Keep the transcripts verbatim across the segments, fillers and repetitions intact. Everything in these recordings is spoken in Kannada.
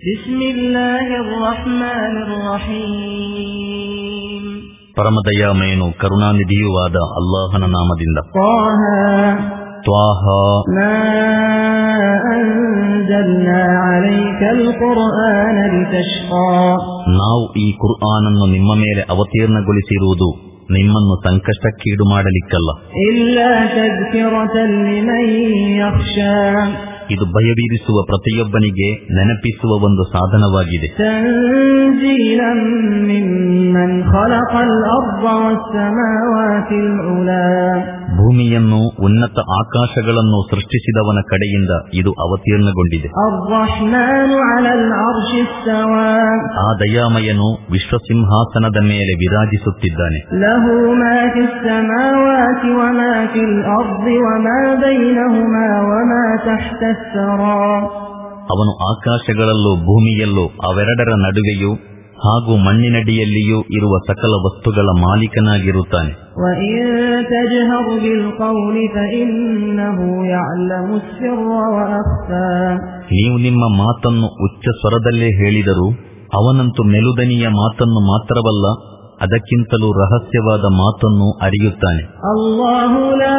ಬಿಸ್ಮಿಲ್ಲಾಹಿರ್ ರಹ್ಮಾನಿರ್ ರಹೀಮ್. ಪರಮದಯಾಮಯನು ಕರುಣಾನಿಧಿಯುವಾದ ಅಲ್ಲಾಹನ ನಾಮದಿಂದ. ತ್ವಾಹ ಮಾ ಅನ್ಜಲ್ನಾ ಅಲೈಕಲ್ ಕುರ್ಆನ ಲಿತಶ್ಕಾ. ನಾವು ಈ ಕುರ್ಆನನ್ನು ನಿಮ್ಮ ಮೇಲೆ ಅವತೀರ್ಣಗೊಳಿಸಿರುವುದು ನಿಮ್ಮನ್ನು ಸಂಕಷ್ಟಕ್ಕೀಡು ಮಾಡಲಿಕ್ಕಲ್ಲ. ಇಲ್ಲಾ ತಜ್ಕಿರತನ್ ಲಿಮನ್ ಯಖ್ಶಾ. ಇದು ಭಯಬೀರಿಸುವ ಪ್ರತಿಯೊಬ್ಬನಿಗೆ ನೆನಪಿಸುವ ಒಂದು ಸಾಧನವಾಗಿದೆ. ತಂಜೀಲಂ ಮಿಮ್ಮನ್ ಖಲಕಲ್ ಅರ್ದ ವಸ್ಸಮಾವಾತಿಲ್ ಉಲಾ. ಭೂಮಿಯನ್ನು ಉನ್ನತ ಆಕಾಶಗಳನ್ನು ಸೃಷ್ಟಿಸಿದವನ ಕಡೆಯಿಂದ ಇದು ಅವತೀರ್ಣಗೊಂಡಿದೆ. ಅರ್ರಹ್ಮಾನು ಅಲಲ್ ಅರ್ಶಿ ಇಸ್ತವಾ. ಆ ದಯಾಮಯನು ವಿಶ್ವಸಿಂಹಾಸನದ ಮೇಲೆ ವಿರಾಜಿಸುತ್ತಿದ್ದಾನೆ. ಲಹು ಮಾ ಫಿಸ್ ಸಮಾವಾತಿ ವಮಾ ಫಿಲ್ ಅರ್ದಿ ವಮಾ ಬೈನಹುಮಾ ವಮಾ ತಹ್ತ ಅಸ್-ಸರಾ. ಅವನು ಆಕಾಶಗಳಲ್ಲೂ ಭೂಮಿಯಲ್ಲೂ ಅವೆರಡರ ನಡುವೆಯೂ ಹಾಗೂ ಮಣ್ಣಿನಡಿಯಲ್ಲಿಯೂ ಇರುವ ಸಕಲ ವಸ್ತುಗಳ ಮಾಲೀಕನಾಗಿರುತ್ತಾನೆ. ನೀವು ನಿಮ್ಮ ಮಾತನ್ನು ಉಚ್ಚ ಸ್ವರದಲ್ಲೇ ಹೇಳಿದರೂ ಅವನಂತೂ ಮೆಲುದನಿಯ ಮಾತನ್ನು ಮಾತ್ರವಲ್ಲ, ಅದಕ್ಕಿಂತಲೂ ರಹಸ್ಯವಾದ ಮಾತನ್ನು ಅರಿಯುತ್ತಾನೆ. ಅಲ್ಲಾಹು ಲಾ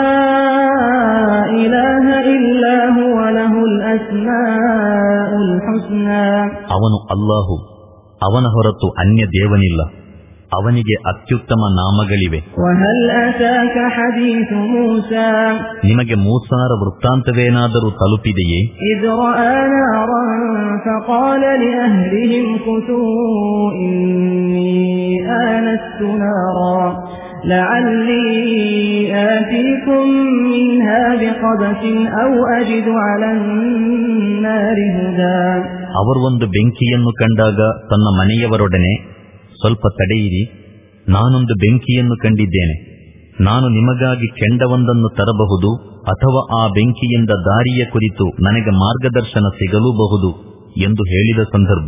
ಇಲಾಹ ಇಲ್ಲಾ ಹುವ ಲಹುಲ್ ಅಸ್ಮಾಉಲ್ ಹುಸ್ನಾ. ಅವನು ಅಲ್ಲಾಹು, ಅವನ ಹೊರತು ಅನ್ಯ ದೇವನಿಲ್ಲ, ಅವನಿಗೆ ಅತ್ಯುತ್ತಮ ನಾಮಗಳಿವೆ. ವಹಲ್ ಅತಾಕ ಹದೀಸು ಮೂಸಾ. ನಿಮಗೆ ಮೂಸಾರ ವೃತ್ತಾಂತವೇನಾದರೂ ತಲುಪಿದೆಯೇ? ಇದ್ ರಆ ನಾರನ್ ಫಕಾಲ ಲಿಅಹ್ಲಿಹಿಂ ಕುತೂ ಇನ್ನೀ ಆನಸ್ತು ನಾರಾ ಲಅಲ್ಲೀ ಆತೀಕುಂ ಮಿನ್ಹಾ ಬಿಖಬಸಿನ್ ಔ ಅಜಿದು ಅಲನ್ ನಾರಿ ಹುದಾ. ಅವರು ಒಂದು ಬೆಂಕಿಯನ್ನು ಕಂಡಾಗ ತನ್ನ ಮನೆಯವರೊಡನೆ, ಸ್ವಲ್ಪ ತಡೆಯಿರಿ, ನಾನೊಂದು ಬೆಂಕಿಯನ್ನು ಕಂಡಿದ್ದೇನೆ, ನಾನು ನಿಮಗಾಗಿ ಕೆಂಡವೊಂದನ್ನು ತರಬಹುದು, ಅಥವಾ ಆ ಬೆಂಕಿಯಿಂದ ದಾರಿಯ ಕುರಿತು ನನಗೆ ಮಾರ್ಗದರ್ಶನ ಸಿಗಲೂಬಹುದು ಎಂದು ಹೇಳಿದ ಸಂದರ್ಭ.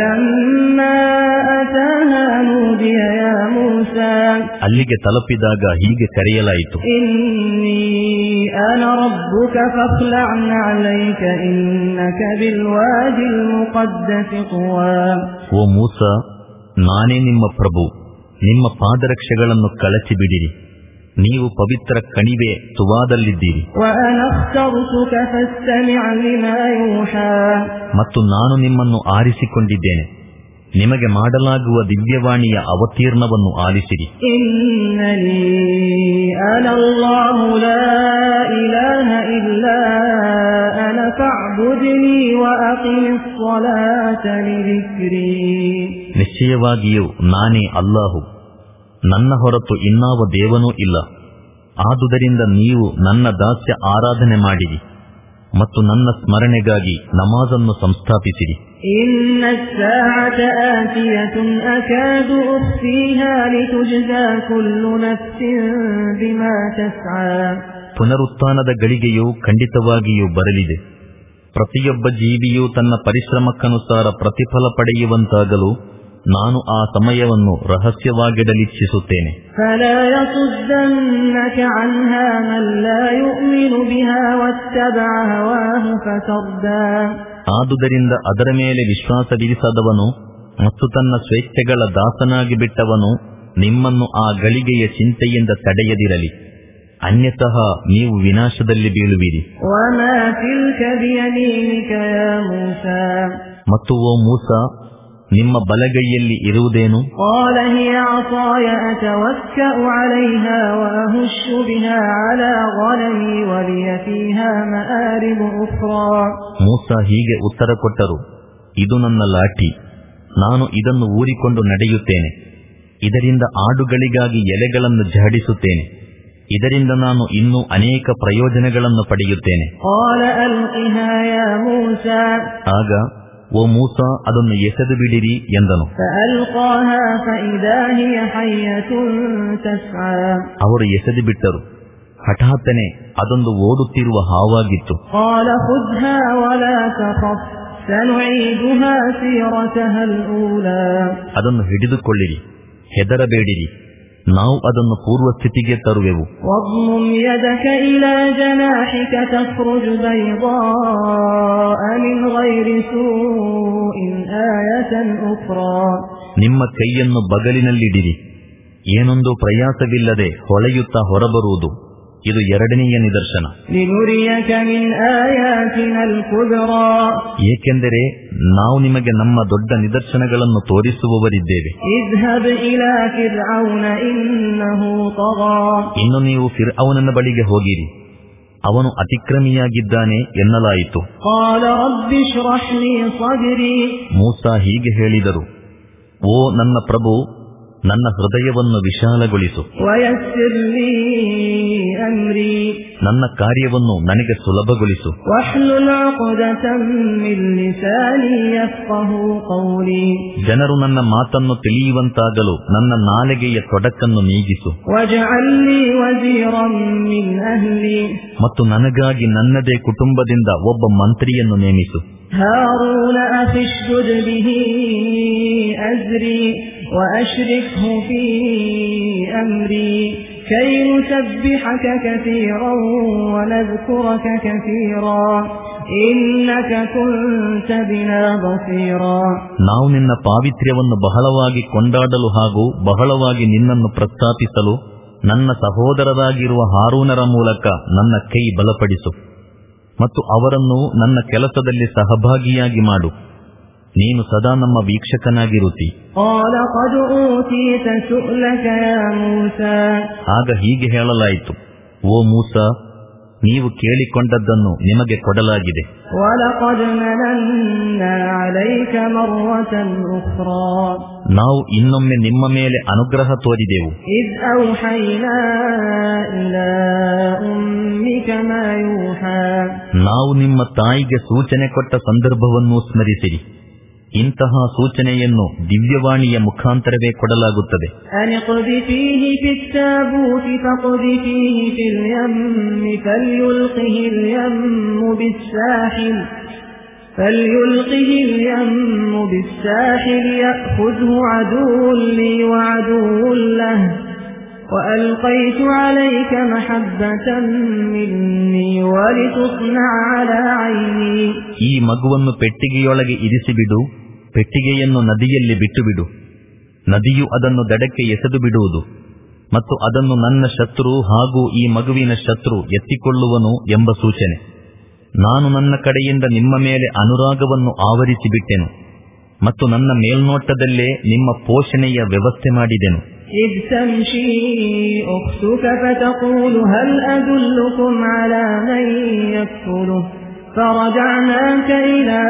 ಅಲ್ಲಿಗೆ ತಲುಪಿದಾಗ ಹೀಗೆ ಕರೆಯಲಾಯಿತು, ಓ ಮೂಸಾ, ನಾನೇ ನಿಮ್ಮ ಪ್ರಭು, ನಿಮ್ಮ ಪಾದರಕ್ಷೆಗಳನ್ನು ಕಳಚಿ ಬಿಡಿರಿ, ನೀವು ಪವಿತ್ರ ಕಣಿವೆ ತುವಾದಲ್ಲಿದ್ದೀರಿ. ಮತ್ತು ನಾನು ನಿಮ್ಮನ್ನು ಆರಿಸಿಕೊಂಡಿದ್ದೇನೆ, ನಿಮಗೆ ಮಾಡಲಾಗುವ ದಿವ್ಯವಾಣಿಯ ಅವತೀರ್ಣವನ್ನು ಆಲಿಸಿರಿ. ನಿಶ್ಚಯವಾಗಿಯೂ ನಾನೇ ಅಲ್ಲಾಹು, ನನ್ನ ಹೊರತು ಇನ್ನಾವ ದೇವನೂ ಇಲ್ಲ, ಆದುದರಿಂದ ನೀವು ನನ್ನ ದಾಸ್ಯ ಆರಾಧನೆ ಮಾಡಿರಿ ಮತ್ತು ನನ್ನ ಸ್ಮರಣೆಗಾಗಿ ನಮಾಜನ್ನು ಸಂಸ್ಥಾಪಿಸಿರಿ. ಪುನರುತ್ಥಾನದ ಗಳಿಗೆಯೂ ಖಂಡಿತವಾಗಿಯೂ ಬರಲಿದೆ. ಪ್ರತಿಯೊಬ್ಬ ಜೀವಿಯೂ ತನ್ನ ಪರಿಶ್ರಮಕ್ಕನುಸಾರ ಪ್ರತಿಫಲ ಪಡೆಯುವಂತಾಗಲು ನಾನು ಆ ಸಮಯವನ್ನು ರಹಸ್ಯವಾಗಿಡಲಿಚ್ಛಿಸುತ್ತೇನೆ. ಆದುದರಿಂದ ಅದರ ಮೇಲೆ ವಿಶ್ವಾಸವಿರಿಸದವನು ಮತ್ತು ತನ್ನ ಸ್ವೇಚ್ಛೆಗಳ ದಾಸನಾಗಿ ಬಿಟ್ಟವನು ನಿಮ್ಮನ್ನು ಆ ಗಳಿಗೆಯ ಚಿಂತೆಯಿಂದ ತಡೆಯದಿರಲಿ, ಅನ್ಯತಃ ನೀವು ವಿನಾಶದಲ್ಲಿ ಬೀಳುವಿರಿ. ಮತ್ತು ಓ ಮೂಸಾ, ನಿಮ್ಮ ಬಲಗೈಯಲ್ಲಿ ಇರುವುದೇನು? ಮೂಸಾ ಹೀಗೆ ಉತ್ತರ ಕೊಟ್ಟರು, ಇದು ನನ್ನ ಲಾಠಿ, ನಾನು ಇದನ್ನು ಊರಿಕೊಂಡು ನಡೆಯುತ್ತೇನೆ, ಇದರಿಂದ ಆಡುಗಳಿಗಾಗಿ ಎಲೆಗಳನ್ನು ಝಾಡಿಸುತ್ತೇನೆ, ಇದರಿಂದ ನಾನು ಇನ್ನೂ ಅನೇಕ ಪ್ರಯೋಜನಗಳನ್ನು ಪಡೆಯುತ್ತೇನೆ. ಆಗ ಓ ಮೂಸಾ, ಅದನ್ನು ಎಸೆದು ಬಿಡಿರಿ ಎಂದನು. ಅವರು ಎಸೆದು ಬಿಟ್ಟರು. ಹಠಾತ್ತನೆ ಅದೊಂದು ಓಡುತ್ತಿರುವ ಹಾವಾಗಿತ್ತು. ಅದನ್ನು ಹಿಡಿದುಕೊಳ್ಳಿರಿ, ಹೆದರಬೇಡಿರಿ, ನಾವು ಅದನ್ನು ಪೂರ್ವ ಸ್ಥಿತಿಗೆ ತರುವೆವು. آية أخرى. ನಿಮ್ಮ ಕೈಯನ್ನು ಬಗಲಿನಲ್ಲಿಡಿರಿ, ಏನೊಂದು ಪ್ರಯಾಸವಿಲ್ಲದೆ ಹೊಳೆಯುತ್ತಾ ಹೊರಬರುವುದು, ಇದು ಎರಡನೆಯ ನಿದರ್ಶನ. لنريك من آياتنا الكبرى. ಏಕೆಂದರೆ ನಾವು ನಿಮಗೆ ನಮ್ಮ ದೊಡ್ಡ ನಿದರ್ಶನಗಳನ್ನು ತೋರಿಸುವವರಿದ್ದೇವೆ. اذهب إلى فرعون إنه طغى. ಇನ್ನು ನೀವು ಫಿರ್ಔನನ ಬಳಿಗೆ ಹೋಗಿರಿ, ಅವನು ಅತಿಕ್ರಮಿಯಾಗಿದ್ದಾನೆ ಎನ್ನಲಾಯಿತು. قال رب اشرح لي صدري. ಮೂಸಾ ಹೀಗೆ ಹೇಳಿದರು, ಓ ನನ್ನ ಪ್ರಭು, ನನ್ನ ಹೃದಯವನ್ನು ವಿಶಾಲಗೊಳಿಸು, ويسر لي أمري. ನನ್ನ ಕಾರ್ಯವನ್ನು ನನಗೆ ಸುಲಭಗೊಳಿಸು. واحلل عقدة من لساني يفقهوا قولي. ಜನರು ನನ್ನ ಮಾತನ್ನು ತಿಳಿಯುವಂತಾಗಲು ನನ್ನ ನಾಲಿಗೆಯ ತೊಡಕನ್ನು ನೀಗಿಸು. واجعل لي وزيرا من أهلي. ಮತ್ತು ನನಗಾಗಿ ನನ್ನದೇ ಕುಟುಂಬದಿಂದ ಒಬ್ಬ ಮಂತ್ರಿಯನ್ನು ನೇಮಿಸು. هارون أخي اشدد به أزري وأشركه في أمري كي نسبحك كثيرا ونذكرك كثيرا إنك كنت بنا بصيرا. ನಾವು ನಿನ್ನ ಪಾವಿತ್ರ್ಯವನ್ನು ಬಹಳವಾಗಿ ಕೊಂಡಾಡಲು ಹಾಗೂ ಬಹಳವಾಗಿ ನಿನ್ನನ್ನು ಪ್ರಸ್ತಾಪಿಸಲು ನನ್ನ ಸಹೋದರರಾಗಿರುವ ಹಾರೂನರ ಮೂಲಕ ನನ್ನ ಕೈ ಬಲಪಡಿಸು ಮತ್ತು ಅವರನ್ನು ನನ್ನ ಕೆಲಸದಲ್ಲಿ ಸಹಭಾಗಿಯಾಗಿ ಮಾಡು. ನೀನು ಸದಾ ನಮ್ಮ ವೀಕ್ಷಕನಾಗಿರುತ್ತಿ. ಆಗ ಹೀಗೆ ಹೇಳಲಾಯಿತು, ಓ ಮೂಸಾ, ನೀವು ಕೇಳಿಕೊಂಡದ್ದನ್ನು ನಿಮಗೆ ಕೊಡಲಾಗಿದೆ. ನಾವು ಇನ್ನೊಮ್ಮೆ ನಿಮ್ಮ ಮೇಲೆ ಅನುಗ್ರಹ ತೋರಿದೆವು. ನಾವು ನಿಮ್ಮ ತಾಯಿಗೆ ಸೂಚನೆ ಕೊಟ್ಟ ಸಂದರ್ಭವನ್ನು ಸ್ಮರಿಸಿರಿ. ಇಂತಹ ಸೂಚನೆಯನ್ನು ದಿವ್ಯವಾಣಿಯ ಮುಖಾಂತರವೇ ಕೊಡಲಾಗುತ್ತದೆ. فليلقه اليم بالساحل يأخذه عدو لي وعدو له وألقيت عليك محبة مني ولتصنع على عيني. ಈ ಮಗುವನ್ನು ಪೆಟ್ಟಿಗೆಯೊಳಗೆ ಇರಿಸಿಬಿಡು, ಪೆಟ್ಟಿಗೆಯನ್ನು ನದಿಯಲ್ಲಿ ಬಿಟ್ಟು ಬಿಡು, ನದಿಯು ಅದನ್ನು ದಡಕ್ಕೆ ಎಸೆದು ಬಿಡುವುದು ಮತ್ತು ಅದನ್ನು ನನ್ನ ಶತ್ರು ಹಾಗೂ ಈ ಮಗುವಿನ ಶತ್ರು ಎತ್ತಿಕೊಳ್ಳುವನು ಎಂಬ ಸೂಚನೆ. ನಾನು ನನ್ನ ಕಡೆಯಿಂದ ನಿಮ್ಮ ಮೇಲೆ ಅನುರಾಗವನ್ನು ಆವರಿಸಿಬಿಟ್ಟೆನು ಮತ್ತು ನನ್ನ ಮೇಲ್ನೋಟದಲ್ಲೇ ನಿಮ್ಮ ಪೋಷಣೆಯ ವ್ಯವಸ್ಥೆ ಮಾಡಿದೆನು. إذ تمشي أختك فتقول هل أدلكم على من يكفله فرجعناك إلى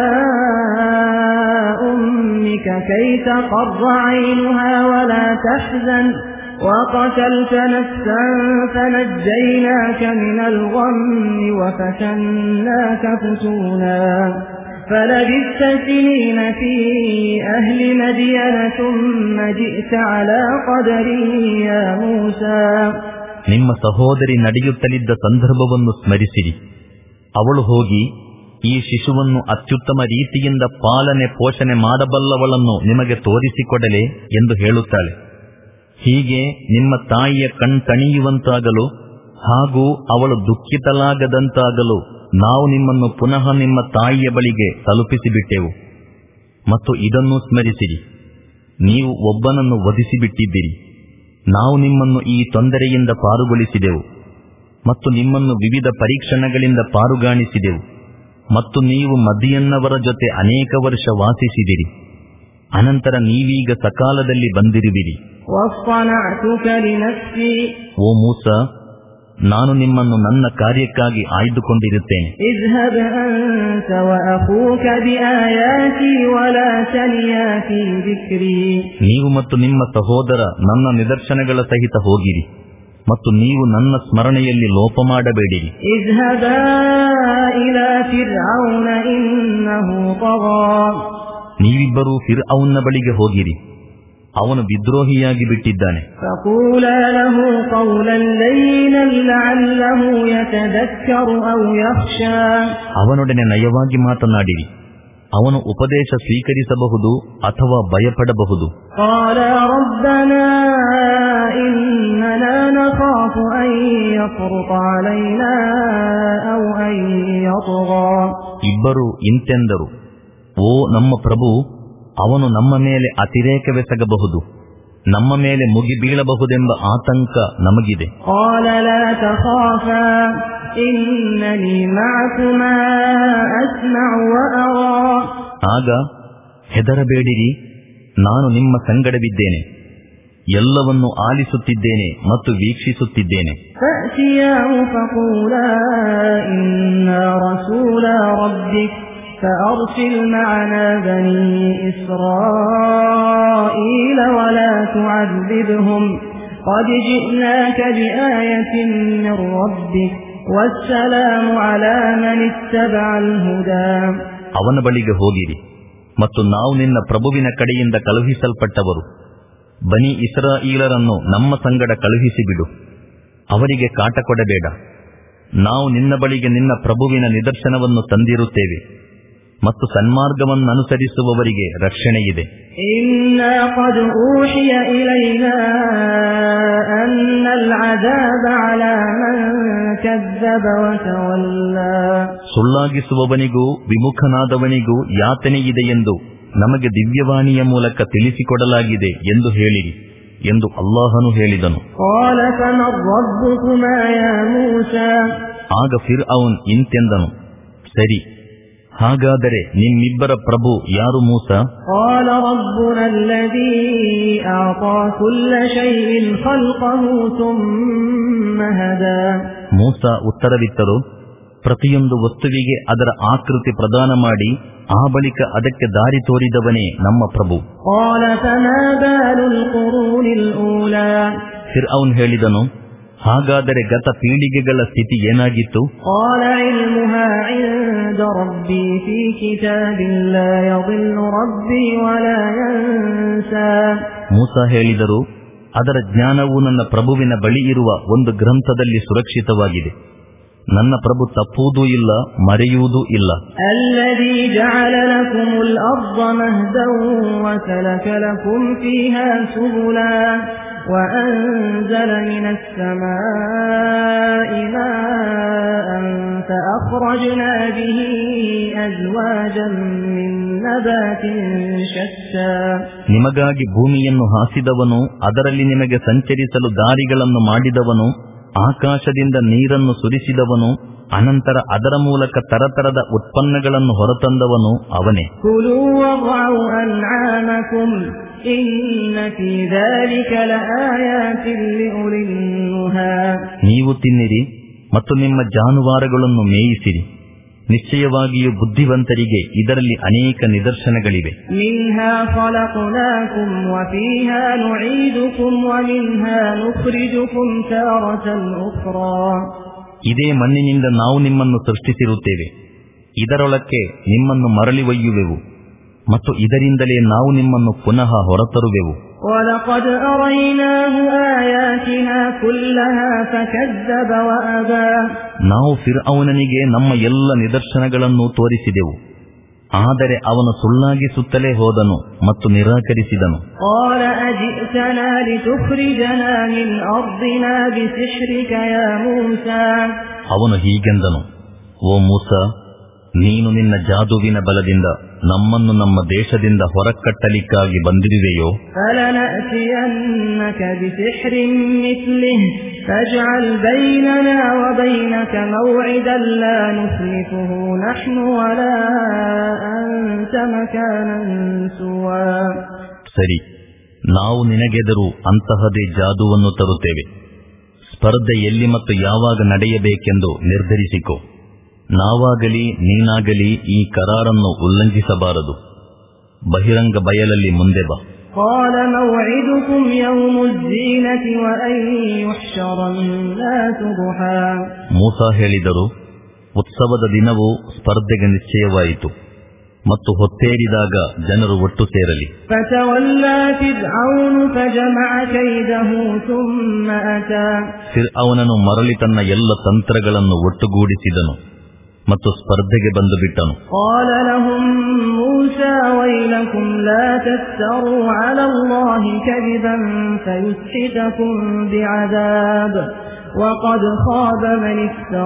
أمك كي تقر عينها ولا تحزن وقتلت نفسا فنجيناك من الغم وفتناك فتونا فلبثت سنين في أهل مدين ثم جئت على قدر يا موسى. ನಿಮ್ಮ ಸಹೋದರಿ ನಡೆಯುತ್ತಲಿದ್ದ ಸಂದರ್ಭವನ್ನು ಸ್ಮರಿಸಿರಿ. ಅವಳು ಹೋಗಿ ಈ ಶಿಶುವನ್ನು ಅತ್ಯುತ್ತಮ ರೀತಿಯಿಂದ ಪಾಲನೆ ಪೋಷಣೆ ಮಾಡಬಲ್ಲವಳನ್ನು ನಿಮಗೆ ತೋರಿಸಿಕೊಡಲೆ ಎಂದು ಹೇಳುತ್ತಾಳೆ. ಹೀಗೆ ನಿಮ್ಮ ತಾಯಿಯ ಕಣ್ತಣಿಯುವಂತಾಗಲು ಹಾಗೂ ಅವಳು ದುಃಖಿತಲಾಗದಂತಾಗಲು ನಾವು ನಿಮ್ಮನ್ನು ಪುನಃ ನಿಮ್ಮ ತಾಯಿಯ ಬಳಿಗೆ ತಲುಪಿಸಿಬಿಟ್ಟೆವು. ಮತ್ತು ಇದನ್ನು ಸ್ಮರಿಸಿರಿ, ನೀವು ಒಬ್ಬನನ್ನು ವಧಿಸಿಬಿಟ್ಟಿದ್ದೀರಿ. ನಾವು ನಿಮ್ಮನ್ನು ಈ ತೊಂದರೆಯಿಂದ ಪಾರುಗೊಳಿಸಿದೆವು ಮತ್ತು ನಿಮ್ಮನ್ನು ವಿವಿಧ ಪರೀಕ್ಷಣಗಳಿಂದ ಪಾರುಗಾಣಿಸಿದೆವು ಮತ್ತು ನೀವು ಮದಿಯನ್ನವರ ಜೊತೆ ಅನೇಕ ವರ್ಷ ವಾಸಿಸಿದಿರಿ. ಅನಂತರ ನೀವೀಗ ಸಕಾಲದಲ್ಲಿ ಬಂದಿರುವಿರಿ. ಓ ಮೂಸಾ, ನಾನು ನಿಮ್ಮನ್ನು ನನ್ನ ಕಾರ್ಯಕ್ಕಾಗಿ ಆಯ್ದುಕೊಂಡಿರುತ್ತೇನೆ. ನೀವು ಮತ್ತು ನಿಮ್ಮ ಸಹೋದರ ನನ್ನ ನಿದರ್ಶನಗಳ ಸಹಿತ ಹೋಗಿರಿ ಮತ್ತು ನೀವು ನನ್ನ ಸ್ಮರಣೆಯಲ್ಲಿ ಲೋಪ ಮಾಡಬೇಡಿರಿ. ನೀವಿಬ್ಬರೂ ಫಿರ್ಔನ್ನ ಬಳಿಗೆ ಹೋಗಿರಿ, ಅವನು ವಿದ್ರೋಹಿಯಾಗಿ ಬಿಟ್ಟಿದ್ದಾನೆ. ಅವನೊಡನೆ ನಯವಾಗಿ ಮಾತನಾಡಿರಿ, ಅವನು ಉಪದೇಶ ಸ್ವೀಕರಿಸಬಹುದು ಅಥವಾ ಭಯಪಡಬಹುದು. ಇಬ್ಬರು ಇಂತೆಂದರು, ಓ ನಮ್ಮ ಪ್ರಭು, ಅವನು ನಮ್ಮ ಮೇಲೆ ಅತಿರೇಕವೆಸಗಬಹುದು, ನಮ್ಮ ಮೇಲೆ ಮುಗಿ ಬೀಳಬಹುದೆಂಬ ಆತಂಕ ನಮಗಿದೆ. ಆಗ ಹೆದರಬೇಡಿರಿ, ನಾನು ನಿಮ್ಮ ಸಂಗಡವಿದ್ದೇನೆ, ಎಲ್ಲವನ್ನು ಆಲಿಸುತ್ತಿದ್ದೇನೆ ಮತ್ತು ವೀಕ್ಷಿಸುತ್ತಿದ್ದೇನೆ. فأرسل معنا بني إسرائيل ولا تعذبهم قد جئناك بآية من ربك والسلام على من اتبع الهدى. ಅವನ ಬಳಿಗೆ ಹೋಗಿರಿ ಮತ್ತು ನಾವು ನಿನ್ನ ಪ್ರಭುವಿನ ಕಡೆಯಿಂದ ಕಳುಹಿಸಲ್ಪಟ್ಟವರು ಬನಿ ಇಸ್ರಾಯೀಲರನ್ನು ನಮ್ಮ ಸಂಗಡ ಕಳುಹಿಸಿಬಿಡು, ಅವರಿಗೆ ಕಾಟ ಕೊಡಬೇಡ. ನಾವು ನಿನ್ನ ಬಳಿಗೆ ನಿನ್ನ ಪ್ರಭುವಿನ ನಿದರ್ಶನವನ್ನು ತಂದಿರುತ್ತೇವೆ ಮತ್ತು ಸನ್ಮಾರ್ಗವನ್ನನುಸರಿಸುವವರಿಗೆ ರಕ್ಷಣೆಯಿದೆ. ಇನ್ನಾ qad ಊಹಿಯ ಇಲೈನಾ ಅನ್ನಲ್ ಅದಾಬ ಅಲಾ ಮನ್ ಕಜ್ಜಬ ವತವಲ್ಲಾ. ಸುಳ್ಳಾಗಿಸುವವನಿಗೂ ವಿಮುಖನಾದವನಿಗೂ ಯಾತನೆಯಿದೆ ಎಂದು ನಮಗೆ ದಿವ್ಯವಾಣಿಯ ಮೂಲಕ ತಿಳಿಸಿಕೊಡಲಾಗಿದೆ ಎಂದು ಹೇಳಿರಿ ಎಂದು ಅಲ್ಲಾಹನು ಹೇಳಿದನು. قال فمن ربكما يا موسى. ಆಗ ಫಿರ್ಔನ್ ಇಂತೆಂದನು, ಸರಿ, ಹಾಗಾದರೆ ನಿಮ್ಮಿಬ್ಬರ ಪ್ರಭು ಯಾರು ಮೂಸ? قال ربنا الذي أعطى كل شيء خلقه ثم هدى. ಮೂಸ ಉತ್ತರವಿತ್ತರು, ಪ್ರತಿಯೊಂದು ವಸ್ತುವಿಗೆ ಅದರ ಆಕೃತಿ ಪ್ರದಾನ ಮಾಡಿ ಆ ಬಳಿಕ ಅದಕ್ಕೆ ದಾರಿ ತೋರಿದವನೇ ನಮ್ಮ ಪ್ರಭು. قال فما بال القرون الأولى. ಫಿರ್ಔನ್ ಹೇಳಿದನು, ಹಾಗಾದರೆ ಗತ ಪೀಳಿಗೆಗಳ ಸ್ಥಿತಿ ಏನಾಗಿತ್ತು? قال علمها عند ربي في كتاب لا يضل ربي ولا ينسى. ಮೂಸ ಹೇಳಿದರು, ಅದರ ಜ್ಞಾನವು ನನ್ನ ಪ್ರಭುವಿನ ಬಳಿ ಇರುವ ಒಂದು ಗ್ರಂಥದಲ್ಲಿ ಸುರಕ್ಷಿತವಾಗಿದೆ, ನನ್ನ ಪ್ರಭು ತಪ್ಪುವುದೂ ಇಲ್ಲ, ಮರೆಯುವುದೂ ಇಲ್ಲ. الذي جعل لكم الأرض مهدا وسلك لكم فيها سبلا وأنزل من السماء ماء فأخرجنا به أزواجا من نبات شتى. ನಿಮಗಾಗಿ ಭೂಮಿಯನ್ನು ಹಾಸಿದವನು, ಅದರಲ್ಲಿ ನಿಮಗೆ ಸಂಚರಿಸಲು ದಾರಿಗಳನ್ನು ಮಾಡಿದವನು, ಆಕಾಶದಿಂದ ನೀರನ್ನು ಸುರಿಸಿದವನು, ಅನಂತರ ಅದರ ಮೂಲಕ ತರತರದ ಉತ್ಪನ್ನಗಳನ್ನು ಹೊರತಂದವನು ಅವನೇ. كلوا وارعوا أنعامكم إن في ذلك لآيات لأولي النهى. ನೀವು ತಿನ್ನಿರಿ ಮತ್ತು ನಿಮ್ಮ ಜಾನುವಾರುಗಳನ್ನು ಮೇಯಿಸಿರಿ, ನಿಶ್ಚಯವಾಗಿಯೂ ಬುದ್ಧಿವಂತರಿಗೆ ಇದರಲ್ಲಿ ಅನೇಕ ನಿದರ್ಶನಗಳಿವೆ. منها خلقناكم وفيها نعيدكم ومنها نخرجكم تارة أخرى. ಇದೇ ಮಣ್ಣಿನಿಂದ ನಾವು ನಿಮ್ಮನ್ನು ಸೃಷ್ಟಿಸಿರುತ್ತೇವೆ, ಇದರೊಳಕ್ಕೆ ನಿಮ್ಮನ್ನು ಮರಳಿ ಒಯ್ಯುವೆವು ಮತ್ತು ಇದರಿಂದಲೇ ನಾವು ನಿಮ್ಮನ್ನು ಪುನಃ ಹೊರತರುವೆವು. وَلَقَدْ أَرَيْنَاهُ آيَاتِنَا كُلَّهَا فَكَذَّبَ وَأَبَى. ನಾವು ಫಿರ್ಔನನಿಗೆ ನಮ್ಮ ಎಲ್ಲ ನಿದರ್ಶನಗಳನ್ನು ತೋರಿಸಿದೆವು, ಆದರೆ ಅವನು ಸುಳ್ಳಾಗಿಸುತ್ತಲೇ ಹೋದನು ಮತ್ತು ನಿರಾಕರಿಸಿದನು. قَالَ أَجِئْتَنَا لِتُخْرِجَنَا مِنْ أَرْضِنَا بِسِحْرِكَ يَا مُوسَى. ಅವನು ಹೀಗೆಂದನು, ಓ ಮೂಸ, ನೀನು ನಿನ್ನ ಜಾದುವಿನ ಬಲದಿಂದ ನಮ್ಮನ್ನು ನಮ್ಮ ದೇಶದಿಂದ ಹೊರಕಟ್ಟಲಿಕ್ಕಾಗಿ ಬಂದಿರುವೆಯೋ? فَلَنَأْتِيَنَّكَ بِسِحْرٍ مِثْلِهِ فَاجْعَلْ بَيْنَنَا وَبَيْنَكَ مَوْعِدًا لَا نُخْلِفُهُ نَحْنُ وَلَا أَنْتَ مَكَانًا سُوًى. ಸರಿ, ನಾವು ನಿನಗೆದುರು ಅಂತಹದೇ ಜಾದುವನ್ನು ತರುತ್ತೇವೆ. ಸ್ಪರ್ಧೆ ಎಲ್ಲಿ ಮತ್ತು ಯಾವಾಗ ನಡೆಯಬೇಕೆಂದು ನಿರ್ಧರಿಸಿಕೊ. ನಾವಾಗಲಿ ನೀನಾಗಲಿ ಈ ಕರಾರನ್ನು ಉಲ್ಲಂಘಿಸಬಾರದು. ಬಹಿರಂಗ ಬಯಲಲ್ಲಿ ಮುಂದೆ ಬಾ. قَالَ مَوْعِدُكُمْ يَوْمُ الزِّينَةِ وَأَنْ يُحْشَرَ النَّاسُ ضُحًى. ಮೂಸ ಹೇಳಿದರು, ಉತ್ಸವದ ದಿನವು ಸ್ಪರ್ಧೆಗೆ ನಿಶ್ಚಯವಾಯಿತು ಮತ್ತು ಹೊತ್ತೇರಿದಾಗ ಜನರು ಒಟ್ಟು ಸೇರಲಿ. فَتَوَلَّى فِرْعَوْنُ فَجَمَعَ كَيْدَهُ ثُمَّ أَتَى. ಫಿರ್ಔನನು ಮರಳಿ ತನ್ನ ಎಲ್ಲ ತಂತ್ರಗಳನ್ನು ಒಟ್ಟುಗೂಡಿಸಿದನು ಮತ್ತು ಸ್ಪರ್ಧೆಗೆ ಬಂದು ಬಿಟ್ಟನು. قَالَ لَهُم مُوسَى وَيْلَكُمْ لَا تَفْتَرُوا عَلَى اللَّهِ كَذِبًا فَيُسْحِتَكُم بِعَذَابٍ وَقَدْ خَابَ مَنِ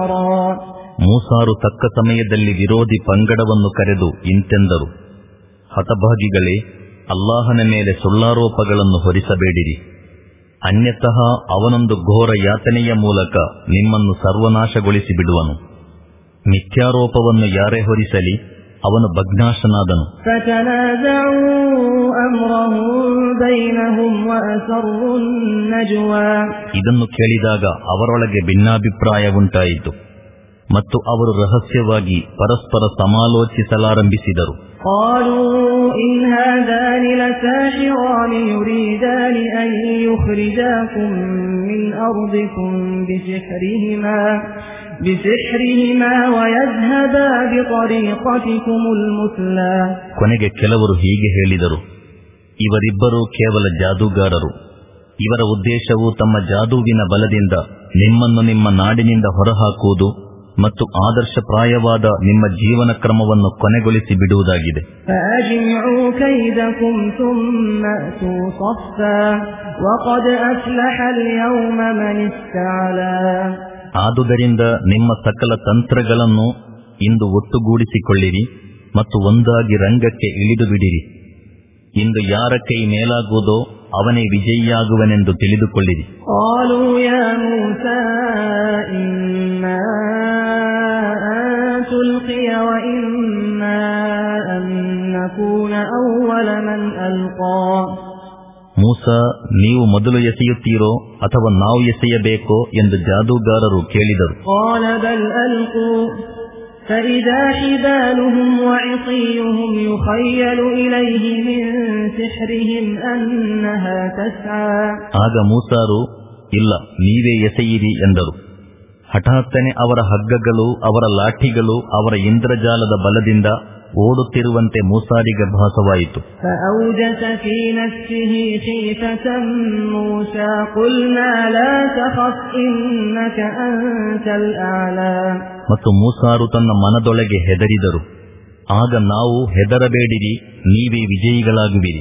افْتَرَى. ಮೂಸಾರು ತಕ್ಕ ಸಮಯದಲ್ಲಿ ವಿರೋಧಿ ಪಂಗಡವನ್ನು ಕರೆದು ಇಂತೆಂದರು, ಹತಭಾಗಿಗಳೇ, ಅಲ್ಲಾಹನ ಮೇಲೆ ಸುಳ್ಳಾರೋಪಗಳನ್ನು ಹೊರಿಸಬೇಡಿರಿ. ಅನ್ಯತಃ ಅವನೊಂದು ಘೋರ ಯಾತನೆಯ ಮೂಲಕ ನಿಮ್ಮನ್ನು ಸರ್ವನಾಶಗೊಳಿಸಿ ಬಿಡುವನು. ಮಿಥ್ಯಾರೋಪವನ್ನು ಯಾರೇ ಹೊರಿಸಲಿ ಅವನು ಭಗ್ನಾಶನಾದನು. ಇದನ್ನು ಕೇಳಿದಾಗ ಅವರೊಳಗೆ ಭಿನ್ನಾಭಿಪ್ರಾಯ ಉಂಟಾಯಿತು ಮತ್ತು ಅವರು ರಹಸ್ಯವಾಗಿ ಪರಸ್ಪರ ಸಮಾಲೋಚಿಸಲಾರಂಭಿಸಿದರು. ಕೊನೆಗೆ ಕೆಲವರು ಹೀಗೆ ಹೇಳಿದರು, ಇವರಿಬ್ಬರು ಕೇವಲ ಜಾದೂಗಾರರು. ಇವರ ಉದ್ದೇಶವು ತಮ್ಮ ಜಾದೂವಿನ ಬಲದಿಂದ ನಿಮ್ಮನ್ನು ನಿಮ್ಮ ನಾಡಿನಿಂದ ಹೊರಹಾಕುವುದು ಮತ್ತು ಆದರ್ಶಪ್ರಾಯವಾದ ನಿಮ್ಮ ಜೀವನ ಕ್ರಮವನ್ನು ಕೊನೆಗೊಳಿಸಿ ಬಿಡುವುದಾಗಿದೆ. ಆದುದರಿಂದ ನಿಮ್ಮ ಸಕಲ ತಂತ್ರಗಳನ್ನು ಇಂದು ಒಟ್ಟುಗೂಡಿಸಿಕೊಳ್ಳಿರಿ ಮತ್ತು ಒಂದಾಗಿ ರಂಗಕ್ಕೆ ಇಳಿದು ಬಿಡಿರಿ. ಇಂದು ಯಾರ ಕೈ ಮೇಲಾಗುವುದೋ ಅವನೇ ವಿಜಯಿಯಾಗುವನೆಂದು ತಿಳಿದುಕೊಳ್ಳಿರಿ. ಮೂಸಾ, ನೀವು ಮೊದಲು ಎಸೆಯುತ್ತೀರೋ ಅಥವಾ ನಾವು ಎಸೆಯಬೇಕೋ ಎಂದು ಜಾದೂಗಾರರು ಕೇಳಿದರು. ಆಗ ಮೂಸಾರು, ಇಲ್ಲ, ನೀವೇ ಎಸೆಯಿರಿ ಎಂದರು. ಹಠಾತ್ತನೆ ಅವರ ಹಗ್ಗಗಳು, ಅವರ ಲಾಠಿಗಳು ಅವರ ಇಂದ್ರಜಾಲದ ಬಲದಿಂದ ಓಡುತ್ತಿರುವಂತೆ ಮೂಸಾರಿಗೆ ಭಾಸವಾಯಿತು. ಮತ್ತು ಮೂಸಾರು ತನ್ನ ಮನದೊಳಗೆ ಹೆದರಿದರು. ಆಗ ನಾವು, ಹೆದರಬೇಡಿರಿ, ನೀವೇ ವಿಜಯಿಗಳಾಗುವಿರಿ.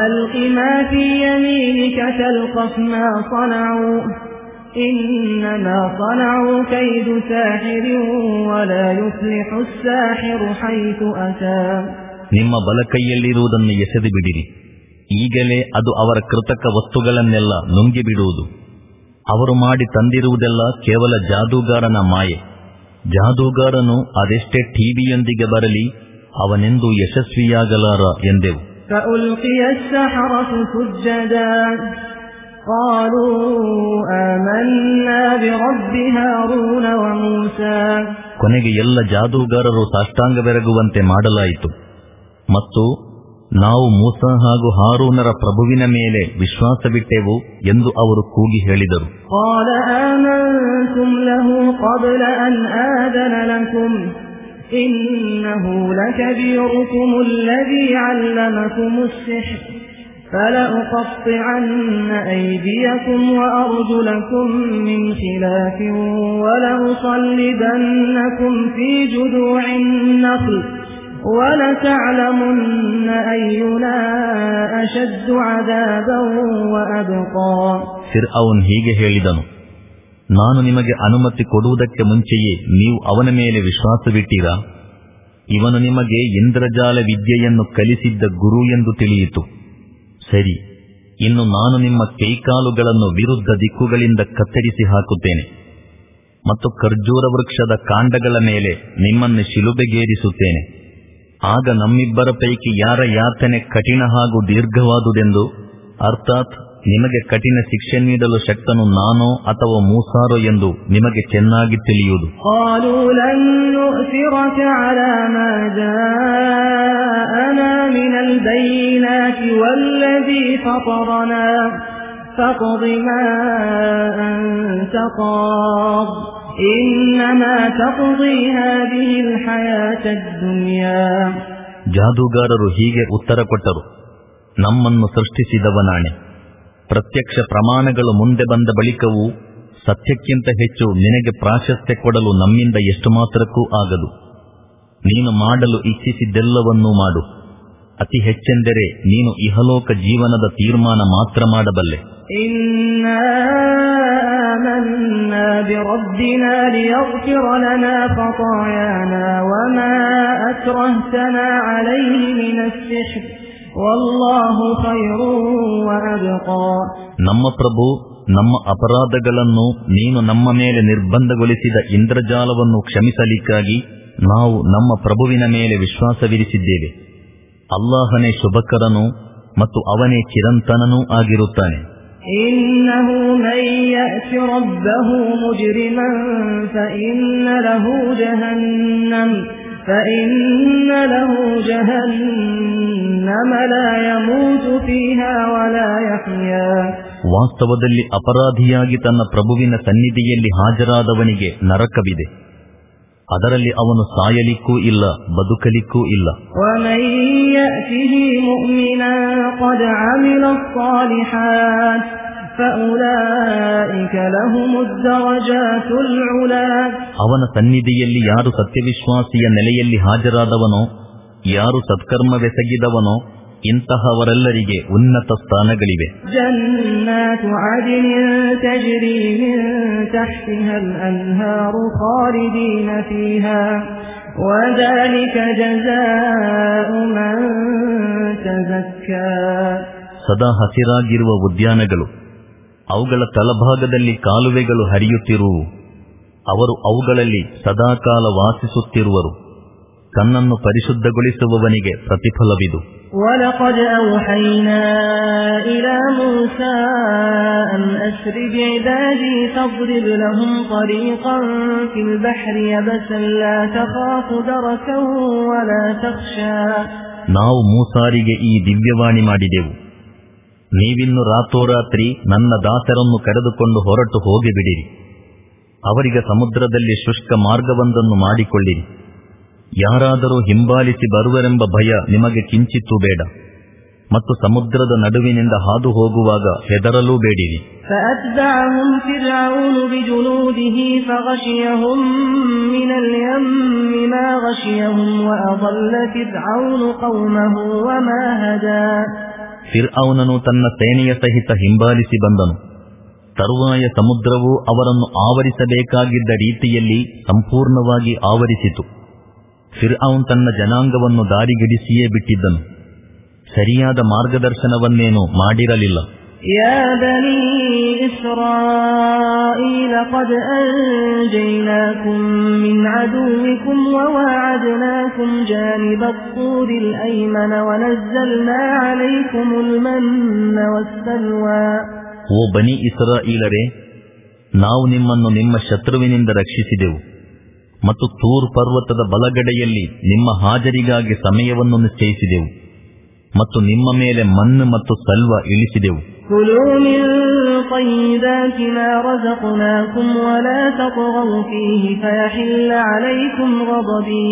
إنما صنعوا كيد ساحر ولا يفلح الساحر حيث أتى. ನಿಮ್ಮ ಬಲಕೈಯಲ್ಲಿರುವುದನ್ನು ಎಸೆದು ಬಿಡಿರಿ. ಈಗಲೇ ಅದು ಅವರ ಕೃತಕ ವಸ್ತುಗಳನ್ನೆಲ್ಲ ನುಂಗಿ ಬಿಡುವುದು. ಅವರು ಮಾಡಿ ತಂದಿರುವುದೆಲ್ಲ ಕೇವಲ ಜಾದೂಗಾರನ ಮಾಯೆ. ಜಾದೂಗಾರನು ಅದೆಷ್ಟೇ ಟಿವಿಯೊಂದಿಗೆ ಬರಲಿ ಅವನೆಂದೂ ಯಶಸ್ವಿಯಾಗಲಾರ ಎಂದೆವು. ಕೊನೆಗೆ ಎಲ್ಲ ಜಾದೂಗಾರರು ಸಾಷ್ಟಾಂಗವೆರಗುವಂತೆ ಮಾಡಲಾಯಿತು ಮತ್ತು ನಾವು ಮೂಸಾ ಹಾಗೂ ಹಾರೂನರ ಪ್ರಭುವಿನ ಮೇಲೆ ವಿಶ್ವಾಸವಿಟ್ಟೆವು ಎಂದು ಅವರು ಕೂಗಿ ಹೇಳಿದರು. فلأقطعن أيديكم وأرجلكم من خلاف ولأصلبنكم في جذوع النخل ولتعلمن أينا أشد عذابا وأبقى. ಫಿರ್ಔನ್ ಹೀಗೆ ಹೇಳಿದನು, ನಾನು ನಿಮಗೆ ಅನುಮತಿ ಕೊಡುವುದಕ್ಕೆ ಮುಂಚೆಯೇ ನೀವು ಅವನ ಮೇಲೆ ವಿಶ್ವಾಸವಿಟ್ಟೀರಾ? ಇವನು ನಿಮಗೆ ಇಂದ್ರಜಾಲ ವಿದ್ಯೆಯನ್ನು ಕಲಿಸಿದ್ದ ಗುರು ಎಂದು ತಿಳಿಯಿತು. ಸರಿ, ಇನ್ನು ನಾನು ನಿಮ್ಮ ಕೈಕಾಲುಗಳನ್ನು ವಿರುದ್ಧ ದಿಕ್ಕುಗಳಿಂದ ಕತ್ತರಿಸಿ ಹಾಕುತ್ತೇನೆ ಮತ್ತು ಖರ್ಜೂರ ವೃಕ್ಷದ ಕಾಂಡಗಳ ಮೇಲೆ ನಿಮ್ಮನ್ನು ಶಿಲುಬೆಗೇರಿಸುತ್ತೇನೆ. ಆಗ ನಮ್ಮಿಬ್ಬರ ಪೈಕಿ ಯಾರ ಯಾತನೆ ಕಠಿಣ ಹಾಗೂ ದೀರ್ಘವಾದುದೆಂದು, ಅರ್ಥಾತ್ ನಿಮಗೆ ಕಠಿಣ ಶಿಕ್ಷೆ ನೀಡಲು ಶಕ್ತನು ನಾನೋ ಅಥವಾ ಮೂಸಾರೋ ಎಂದು ನಿಮಗೆ ಚೆನ್ನಾಗಿ ತಿಳಿಯುವುದು. ಜಾದೂಗಾರರು ಹೀಗೆ ಉತ್ತರ ಕೊಟ್ಟರು, ನಮ್ಮನ್ನು ಸೃಷ್ಟಿಸಿದವನಾಣೆ, ಪ್ರತ್ಯಕ್ಷ ಪ್ರಮಾಣಗಳು ಮುಂದೆ ಬಂದ ಬಳಿಕವೂ ಸತ್ಯಕ್ಕಿಂತ ಹೆಚ್ಚು ನಿನಗೆ ಪ್ರಾಶಸ್ತ್ಯ ಕೊಡಲು ನಮ್ಮಿಂದ ಎಷ್ಟು ಮಾತ್ರಕ್ಕೂ ಆಗದು. ನೀನು ಮಾಡಲು ಇಚ್ಛಿಸಿದ್ದೆಲ್ಲವನ್ನೂ ಮಾಡು. ಅತಿ ಹೆಚ್ಚೆಂದರೆ ನೀನು ಇಹಲೋಕ ಜೀವನದ ತೀರ್ಮಾನ ಮಾತ್ರ ಮಾಡಬಲ್ಲೆ. ವಲ್ಲಾಹು ಖೈರುನ್ ವಅಬ್ಕಾ. ನಮ್ಮ ಪ್ರಭು, ನಮ್ಮ ಅಪರಾಧಗಳನ್ನು ನೀನು ನಮ್ಮ ಮೇಲೆ ನಿರ್ಬಂಧಗೊಳಿಸಿದ ಇಂದ್ರಜಾಲವನ್ನು ಕ್ಷಮಿಸಲಿಕ್ಕಾಗಿ ನಾವು ನಮ್ಮ ಪ್ರಭುವಿನ ಮೇಲೆ ವಿಶ್ವಾಸವಿರಿಸಿದ್ದೇವೆ. ಅಲ್ಲಾಹನೇ ಶುಭಕರನು ಮತ್ತು ಅವನೇ ಚಿರಂತನನೂ ಆಗಿರುತ್ತಾನೆ. ಇನ್ನಹು ಮನ್ ಯಅತಿ ರಬ್ಬಹು ಮುಜ್ರಿಮನ್ ಫಇನ್ನ ಲಹು ಜಹನ್ನಮ್ ಫಇನ್ನ ಲಹು ಜಹನ್ನಮ ಲಾ ಯಮೂತು ಫೀಹಾ ವಲಾ ಯಹ್ಯಾ. ವಾಸ್ತವದಲ್ಲಿ ಅಪರಾಧಿಯಾಗಿ ತನ್ನ ಪ್ರಭುವಿನ ಸನ್ನಿಧಿಯಲ್ಲಿ ಹಾಜರಾದವನಿಗೆ ನರಕವಿದೆ, ಅದರಲ್ಲಿ ಅವನು ಸಾಯಲಿಕ್ಕೂ ಇಲ್ಲ, ಬದುಕಲಿಕ್ಕೂ ಇಲ್ಲ. ವಮನ್ ಯಅತಿಹಿ ಮುಅ್ಮಿನನ್ ಖದ್ ಅಮಿಲ ಸ್ಸಾಲಿಹಾತ್ ಫಉಲೈಕ ಲಹುಮುದ್ ದರಜಾತುಲ್ ಉಲಾ. ಅವನ ಸನ್ನಿಧಿಯಲ್ಲಿ ಯಾರು ಸತ್ಯವಿಶ್ವಾಸಿಯ ನೆಲೆಯಲ್ಲಿ ಹಾಜರಾದವನೋ, ಯಾರು ಸತ್ಕರ್ಮವೆಸಗಿದವನೋ, ಇಂತಹವರೆಲ್ಲರಿಗೆ ಉನ್ನತ ಸ್ಥಾನಗಳಿವೆ. ಜನ್ನಾತು ಅದ್ನಿನ್ ತಜ್ರಿ ಮಿನ್ ತಹ್ತಿಹಲ್ ಅನ್ಹಾರು ಖಾಲಿದೀನ ಫೀಹಾ ವದಾಲಿಕ ಜಜಾಉ ಮನ್ ತಜಕ್ಕಾ. ಸದಾ ಹಸಿರಾಗಿರುವ ಉದ್ಯಾನಗಳು, ಅವುಗಳ ತಳಭಾಗದಲ್ಲಿ ಕಾಲುವೆಗಳು ಹರಿಯುತ್ತಿರುವು. ಅವರು ಅವುಗಳಲ್ಲಿ ಸದಾಕಾಲ ವಾಸಿಸುತ್ತಿರುವರು. ತನ್ನನ್ನು ಪರಿಶುದ್ಧಗೊಳಿಸುವವನಿಗೆ ಪ್ರತಿಫಲವಿದು. وَلَقَدْ أَوْحَيْنَا إِلَى مُوسَىٰ أَنْ أَسْرِ بِعِبَادِي فَاضْرِبْ لَهُمْ طَرِيقًا فِي الْبَحْرِ يَبَسًا لَا تَخَافُ دَرَكًا وَلَا تَخْشَىٰ. ನಾವು ಮೂಸಾರಿಗೆ ಈ ದಿವ್ಯವಾಣಿ ಮಾಡಿದೆವು, ನೀವಿನ್ನು ರಾತೋರಾತ್ರಿ ನನ್ನ ದಾಸರನ್ನು ಕರೆದುಕೊಂಡು ಹೊರಟು ಹೋಗಿಬಿಡಿರಿ. ಅವರಿಗೆ ಸಮುದ್ರದಲ್ಲಿ ಶುಷ್ಕ ಮಾರ್ಗವೊಂದನ್ನು ಮಾಡಿಕೊಳ್ಳಿರಿ. ಯಾರಾದರೂ ಹಿಂಬಾಲಿಸಿ ಬರುವರೆಂಬ ಭಯ ನಿಮಗೆ ಕಿಂಚಿತ್ತೂ ಬೇಡ, ಮತ್ತು ಸಮುದ್ರದ ನಡುವಿನಿಂದ ಹಾದು ಹೋಗುವಾಗ ಹೆದರಲೂ ಬೇಡಿರಿ. فأتبعهم فرعون بجنوده فغشيهم من اليم ما غشيهم وأضل فرعون قومه وما هدى. ಫಿರ್ಔನನು ತನ್ನ ಸೇನೆಯ ಸಹಿತ ಹಿಂಬಾಲಿಸಿ ಬಂದನು. ತರುವಾಯ ಸಮುದ್ರವು ಅವರನ್ನು ಆವರಿಸಬೇಕಾಗಿದ್ದ ರೀತಿಯಲ್ಲಿ ಸಂಪೂರ್ಣವಾಗಿ ಆವರಿಸಿತು. ಫಿರ್ಔನ್ ತನ್ನ ಜನಾಂಗವನ್ನು ದಾರಿಗಿಡಿಸಿಯೇ ಬಿಟ್ಟಿದ್ದನು, ಸರಿಯಾದ ಮಾರ್ಗದರ್ಶನವನ್ನೇನು ಮಾಡಿರಲಿಲ್ಲ. ಯಾ ಬನೀ ಇಸ್ರಾಯೀಲ قد أنجيناكم من عدوكم وواعدناكم جانب الطور الأيمن ونزلنا عليكم المن والسلوى. ಓ ಬನಿ ಇಸ್ರಾಯೀಲರೇ, ನಾವು ನಿಮ್ಮನ್ನು ನಿಮ್ಮ ಶತ್ರುವಿನಿಂದ ರಕ್ಷಿಸಿದೆವು ಮತ್ತು ತೂರ್ ಪರ್ವತದ ಬಲಗಡೆಯಲ್ಲಿ ನಿಮ್ಮ ಹಾಜರಿಗಾಗಿ ಸಮಯವನ್ನು ನಿಶ್ಚಯಿಸಿದೆವು ಮತ್ತು ನಿಮ್ಮ ಮೇಲೆ ಮಣ್ಣು ಮತ್ತು ಸಲ್ವ ಇಳಿಸಿದೆವು. ಕುಲೂ ಮಿನ್ ತಯ್ಯಿಬಾತಿ ಮಾ ರಜಕ್ನಾಕುಂ ವಲಾ ತತ್ಗೌ ಫೀಹಿ ಫಯಹಿಲ್ಲ ಅಲೈಕುಂ ಗದಬಿ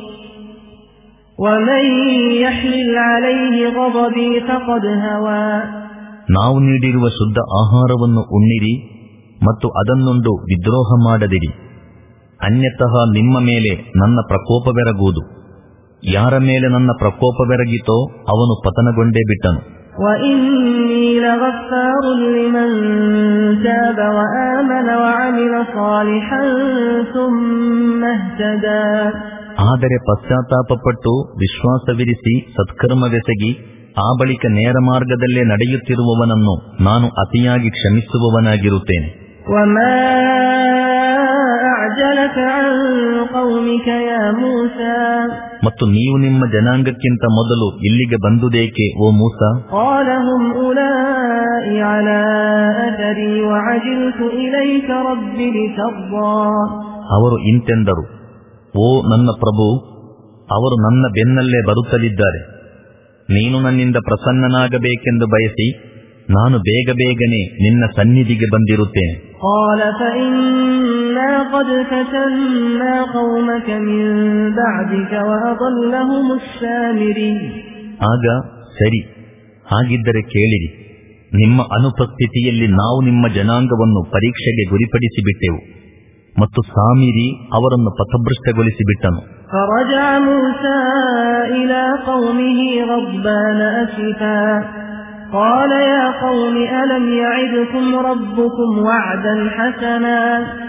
ವಮನ್ ಯಹ್ಲಿಲ್ ಅಲೈಹಿ ಗದಬಿ ಫಕದ್ ಹವಾ. ನಾವು ನೀಡಿರುವ ಶುದ್ಧ ಆಹಾರವನ್ನು ಉಣ್ಣಿರಿ ಮತ್ತು ಅದನ್ನುಂಡು ವಿದ್ರೋಹ ಮಾಡದಿರಿ, ಅನ್ಯತಃ ನಿಮ್ಮ ಮೇಲೆ ನನ್ನ ಪ್ರಕೋಪವೆರಗುವುದು. ಯಾರ ಮೇಲೆ ನನ್ನ ಪ್ರಕೋಪವೆರಗಿತೋ ಅವನು ಪತನಗೊಂಡೇ ಬಿಟ್ಟನು. وَإِنِّي لَغَفَّارٌ لِمَن تَابَ وَآمَنَ وَعَمِلَ صَالِحًا ثُمَّ اهْتَدَى. ಆದರೆ ಪಶ್ಚಾತ್ತಾಪಪಟ್ಟು ವಿಶ್ವಾಸವಿರಿಸಿ ಸತ್ಕರ್ಮವೆಸಗಿ ಆ ಬಳಿಕ ನೇರ ಮಾರ್ಗದಲ್ಲೇ ನಡೆಯುತ್ತಿರುವವನನ್ನು ನಾನು ಅತಿಯಾಗಿ ಕ್ಷಮಿಸುವವನಾಗಿರುತ್ತೇನೆ. وَمَا أَعْجَلَكَ عَن قَوْمِكَ يَا مُوسَى. ಮತ್ತು ನೀವು ನಿಮ್ಮ ಜನಾಂಗಕ್ಕಿಂತ ಮೊದಲು ಇಲ್ಲಿಗೆ ಬಂದುದೇಕೆ ಓ ಮೂಸಾ? قَالَ هُمْ أُولَئِكَ عَلَى أَثَرِي وَعَجِلْتُ إِلَيْكَ رَبِّ لِتَرْضَى. ಅವರು ಇಂತೆಂದರು, ಓ ನನ್ನ ಪ್ರಭು, ಅವರು ನನ್ನ ಬೆನ್ನಲ್ಲೇ ಬರುತ್ತಲಿದ್ದಾರೆ, ನೀನು ನನ್ನಿಂದ ಪ್ರಸನ್ನನಾಗಬೇಕೆಂದು ಬಯಸಿ ನಾನು ಬೇಗ ಬೇಗನೆ ನಿನ್ನ ಸನ್ನಿಧಿಗೆ ಬಂದಿರುತ್ತೇನೆ. قَالَ فَإِنَّا قَدْ فَتَنَّا قَوْمَكَ مِن بَعْدِكَ وَأَضَلَّهُمُ السَّامِرِيُّ. ಆಗ ಸರಿ, ಹಾಗಿದ್ದರೆ ಕೇಳಿರಿ, ನಿಮ್ಮ ಅನುಪಸ್ಥಿತಿಯಲ್ಲಿ ನಾವು ನಿಮ್ಮ ಜನಾಂಗವನ್ನು ಪರೀಕ್ಷೆಗೆ ಗುರಿಪಡಿಸಿಬಿಟ್ಟೆವು ಮತ್ತು ಸಾಮಿರಿ ಅವರನ್ನು ಪಥಭ್ರಷ್ಟಗೊಳಿಸಿಬಿಟ್ಟನು. فَرَجَعَ مُوسَى إِلَى قَوْمِهِ غَضْبَانَ أَسِفًا قَالَ يَا قَوْمِ أَلَمْ يَعِدْكُمْ رَبُّكُمْ وَعْدًا حَسَنًا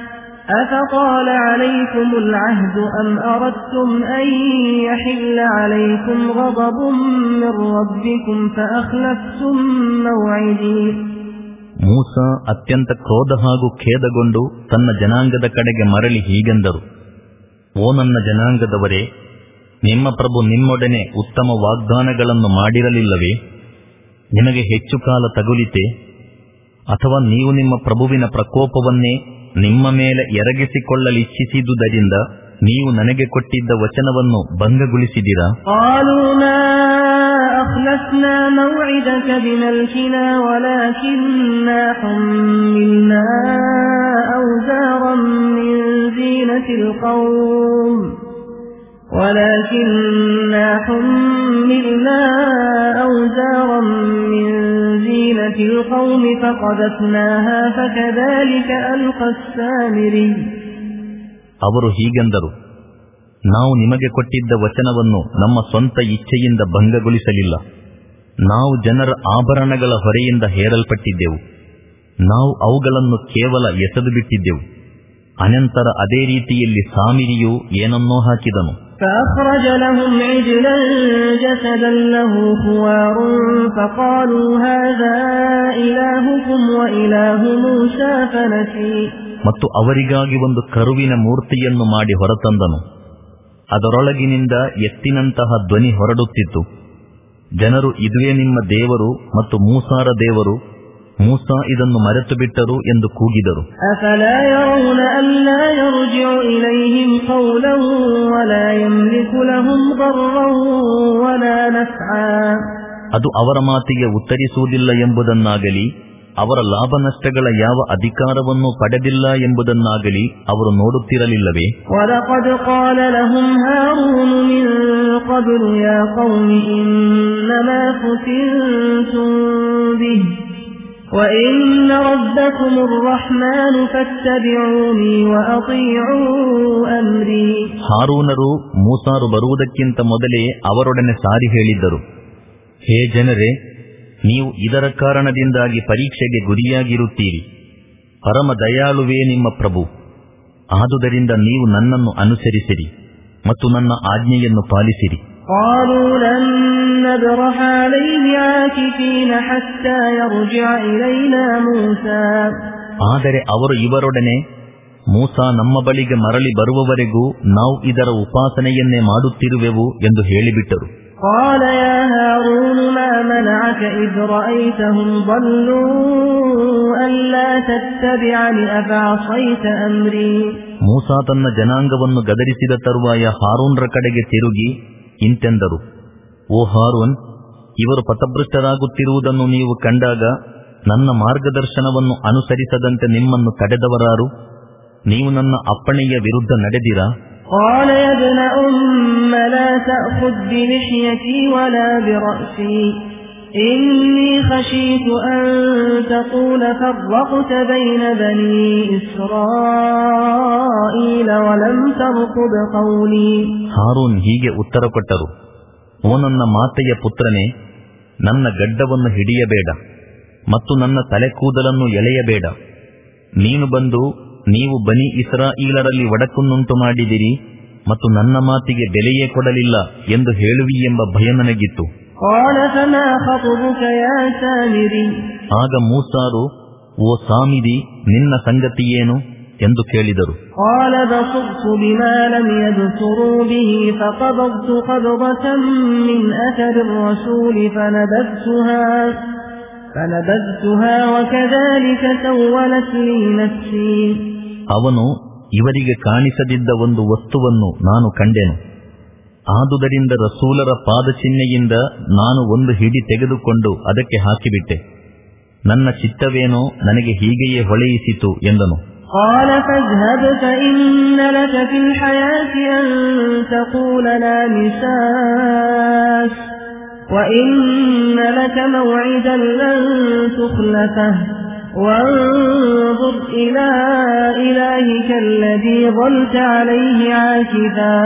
أفطال عليكم العهد أم أردتم أن يحل عليكم غضب من ربكم فأخلفتم موعدي. ಮೂಸ ಅತ್ಯಂತ ಕ್ರೋಧ ಹಾಗೂ ಖೇದಗೊಂಡು ತನ್ನ ಜನಾಂಗದ ಕಡೆಗೆ ಮರಳಿ ಹೀಗೆಂದರು, ಓ ನನ್ನ ಜನಾಂಗದವರೇ, ನಿಮ್ಮ ಪ್ರಭು ನಿಮ್ಮೊಡನೆ ಉತ್ತಮ ವಾಗ್ದಾನಗಳನ್ನು ಮಾಡಿರಲಿಲ್ಲವೇ? ನಿಮಗೆ ಹೆಚ್ಚು ಕಾಲ ತಗುಲಿತೆ? ಅಥವಾ ನೀವು ನಿಮ್ಮ ಪ್ರಭುವಿನ ಪ್ರಕೋಪವನ್ನೇ ನಿಮ್ಮ ಮೇಲೆ ಎರಗಿಸಿಕೊಳ್ಳಲಿಚ್ಛಿಸಿದುದರಿಂದ ನೀವು ನನಗೆ ಕೊಟ್ಟಿದ್ದ ವಚನವನ್ನು ಭಂಗಗೊಳಿಸಿದಿರಾ? أخلفنا موعدك بملكنا ولكننا حملنا أوزارا من زينة القوم ولكننا حملنا أوزارا من زينة القوم فقذفناها فكذلك ألقى السامري. ಅವರು ಹೀಗೆಂದರು, ನಾವು ನಿಮಗೆ ಕೊಟ್ಟಿದ್ದ ವಚನವನ್ನು ನಮ್ಮ ಸ್ವಂತ ಇಚ್ಛೆಯಿಂದ ಭಂಗಗೊಳಿಸಲಿಲ್ಲ. ನಾವು ಜನರ ಆಭರಣಗಳ ಹೊರೆಯಿಂದ ಹೇರಲ್ಪಟ್ಟಿದ್ದೆವು. ನಾವು ಅವುಗಳನ್ನು ಕೇವಲ ಎಸೆದು ಬಿಟ್ಟಿದ್ದೆವು. ಅನಂತರ ಅದೇ ರೀತಿಯಲ್ಲಿ ಸಾಮಿರಿಯು ಏನನ್ನೋ ಹಾಕಿದನು. فأخرج لهم عجلا جسدا له خوار فقالوا هذا إلهكم وإله موسى فنسي. ಮತ್ತು ಅವರಿಗಾಗಿ ಒಂದು ಕರುವಿನ ಮೂರ್ತಿಯನ್ನು ಮಾಡಿ ಹೊರತಂದನು. ಅದರೊಳಗಿನಿಂದ ಎತ್ತಿನಂತಹ ಧ್ವನಿ ಹೊರಡುತ್ತಿತ್ತು. ಜನರು, ಇದುವೇ ನಿಮ್ಮ ದೇವರು ಮತ್ತು ಮೂಸಾರ ದೇವರು, ಮೂಸಾ ಇದನ್ನು ಮರೆತು ಬಿಟ್ಟರು ಎಂದು ಕೂಗಿದರು. أفلا يرون ألا يرجع إليهم قولا ولا يملك لهم ضرا ولا نفعا. ಅದು ಅವರ ಮಾತಿಗೆ ಉತ್ತರಿಸುವುದಿಲ್ಲ ಎಂಬುದನ್ನಾಗಲಿ, ಅವರ ಲಾಭ ನಷ್ಟಗಳ ಯಾವ ಅಧಿಕಾರವನ್ನು ಪಡೆದಿಲ್ಲ ಎಂಬುದನ್ನಾಗಲಿ ಅವರು ನೋಡುತ್ತಿರಲಿಲ್ಲವೇ? وَلَقَدْ قَالَ لَهُمْ هَارُونُ مِنْ قَبْلُ يَا قَوْمِ إِنَّمَا فُتِنْتُمْ بِهِ وَإِنَّ رَبَّكُمُ الرَّحْمَنُ فَاتَّبِعُونِي وَأَطِيعُوا أَمْرِي. ಹಾರೂನರು ಮೂಸಾರು ಬರುವುದಕ್ಕಿಂತ ಮೊದಲೇ ಅವರೊಡನೆ ಸಾರಿ ಹೇಳಿದ್ದರು, ಹೇ ಜನರೇ, ನೀವು ಇದರ ಕಾರಣದಿಂದಾಗಿ ಪರೀಕ್ಷೆಗೆ ಗುರಿಯಾಗಿರುತ್ತೀರಿ. ಪರಮ ದಯಾಳುವೇ ನಿಮ್ಮ ಪ್ರಭು. ಆದುದರಿಂದ ನೀವು ನನ್ನನ್ನು ಅನುಸರಿಸಿರಿ ಮತ್ತು ನನ್ನ ಆಜ್ಞೆಯನ್ನು ಪಾಲಿಸಿರಿ. قالوا لن نبرح عليه عاكفين حتى يرجع إلينا موسى. ಆದರೆ ಅವರು ಇವರೊಡನೆ, ಮೂಸಾ ನಮ್ಮ ಬಳಿಗೆ ಮರಳಿ ಬರುವವರೆಗೂ ನಾವು ಇದರ ಉಪಾಸನೆಯನ್ನೇ ಮಾಡುತ್ತಿರುವೆವು ಎಂದು ಹೇಳಿಬಿಟ್ಟರು. قال يا هارون ما منعك إذ رأيتهم ضلوا ألا تتبعني أفعصيت أمري. ಮೂಸಾ ತನ್ನ ಜನಾಂಗವನ್ನು ಗದರಿಸಿದ ತರುವಾಯ ಹಾರೂನ್ರ ಕಡೆಗೆ ತಿರುಗಿ ಇಂತೆಂದರು, ಓ ಹಾರೂನ್, ಇವರು ಪಥಭ್ರಷ್ಟರಾಗುತ್ತಿರುವುದನ್ನು ನೀವು ಕಂಡಾಗ ನನ್ನ ಮಾರ್ಗದರ್ಶನವನ್ನು ಅನುಸರಿಸದಂತೆ ನಿಮ್ಮನ್ನು ತಡೆದವರಾರು? ನೀವು ನನ್ನ ಅಪ್ಪಣೆಯ ವಿರುದ್ಧ ನಡೆದಿರಾ? قال يا ابن أم لا تأخذ بلحيتي ولا برأسي إني خشيت أن تقول فرقت بين بني إسرائيل ولم ترقب قولي. ಹಾರೂನ್ ಹೀಗೆ ಉತ್ತರ ಕೊಟ್ಟರು, ಓ ನನ್ನ ಮಾತೆಯ ಪುತ್ರನೇ, ನನ್ನ ಗಡ್ಡವನ್ನು ಹಿಡಿಯಬೇಡ ಮತ್ತು ನನ್ನ ತಲೆ ಕೂದಲನ್ನು ಎಳೆಯಬೇಡ. ನೀನು ಬಂದು ನೀವು ಬನಿ ಇಸ್ರಾಯೀಲರಲ್ಲಿ ಒಡಕನ್ನುಂಟು ಮಾಡಿದಿರಿ ಮತ್ತು ನನ್ನ ಮಾತಿಗೆ ಬೆಲೆಯೇ ಕೊಡಲಿಲ್ಲ ಎಂದು ಹೇಳುವಿ ಎಂಬ ಭಯ ನನಗಿತ್ತು. ಆಗ ಮೂಸಾರು, ಓ ಸಾಮಿರಿ, ನಿನ್ನ ಸಂಗತಿಯೇನು ಎಂದು ಕೇಳಿದರು. ಅವನು, ಇವರಿಗೆ ಕಾಣಿಸದಿದ್ದ ಒಂದು ವಸ್ತುವನ್ನು ನಾನು ಕಂಡೆನು. ಆದುದರಿಂದ ರಸೂಲರ ಪಾದಚಿಹ್ನೆಯಿಂದ ನಾನು ಒಂದು ಹಿಡಿ ತೆಗೆದುಕೊಂಡು ಅದಕ್ಕೆ ಹಾಕಿಬಿಟ್ಟೆ. ನನ್ನ ಚಿತ್ತವೇನೋ ನನಗೆ ಹೀಗೆಯೇ ಹೊಳೆಯಿಸಿತು ಎಂದನು. قال فاذهب فإن لك في الحياة أن تقول لا مساس وإن لك موعدا لن تخلفه وانظر إلى إلهك الذي ظلت عليه عاكفا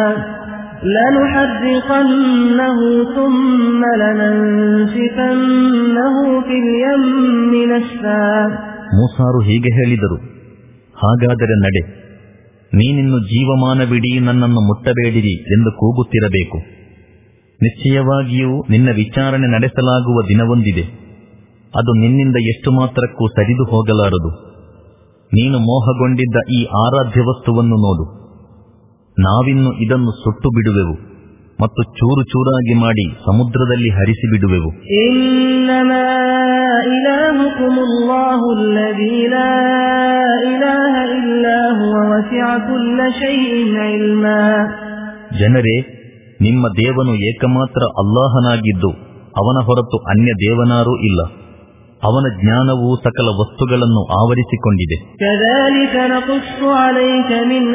لنحرقنه ثم لننسفنه في اليم نسفا. ಮೂಸಾರು ಹೀಗೆ ಹೇಳಿದರು, ಹಾಗಾದರೆ ನಡೆ, ನೀನಿನ್ನು ಜೀವಮಾನವಿಡೀ ನನ್ನನ್ನು ಮುಟ್ಟಬೇಡಿರಿ ಎಂದು ಕೂಗುತ್ತಿರಬೇಕು. ನಿಶ್ಚಯವಾಗಿಯೂ ನಿನ್ನ ವಿಚಾರಣೆ ನಡೆಸಲಾಗುವ ದಿನವೊಂದಿದೆ. ಅದು ನಿನ್ನಿಂದ ಎಷ್ಟು ಮಾತ್ರಕ್ಕೂ ಸರಿದು ಹೋಗಲಾರದು. ನೀನು ಮೋಹಗೊಂಡಿದ್ದ ಈ ಆರಾಧ್ಯ ವಸ್ತುವನ್ನು ನೋಡು. ನಾವಿನ್ನು ಇದನ್ನು ಸುಟ್ಟು ಬಿಡುವೆವು ಮತ್ತು ಚೂರು ಚೂರಾಗಿ ಮಾಡಿ ಸಮುದ್ರದಲ್ಲಿ ಹರಿಸಿ ಬಿಡುವೆವು. ಇನ್ನಮಾ ಇಲಾಹುಕುಮುಲ್ಲಾಹು ಅಲ್ಲದೀ ಲಾ ಇಲಾಹ ಇಲ್ಲಾ ಹುವ ವಸಿಅ ಕುಲ್ಲ ಶೈಇನ್ ಇಲ್ಮಾ. ಜನರೇ, ನಿಮ್ಮ ದೇವನು ಏಕಮಾತ್ರ ಅಲ್ಲಾಹನಾಗಿದ್ದು ಅವನ ಹೊರತು ಅನ್ಯ ದೇವನಾರೂ ಇಲ್ಲ. ಅವನ ಜ್ಞಾನವು ಸಕಲ ವಸ್ತುಗಳನ್ನು ಆವರಿಸಿಕೊಂಡಿದೆ. ಕದಾಲಿಕ ನಕುಸ್ಸು ಅಲೈಕ ಮಿನ್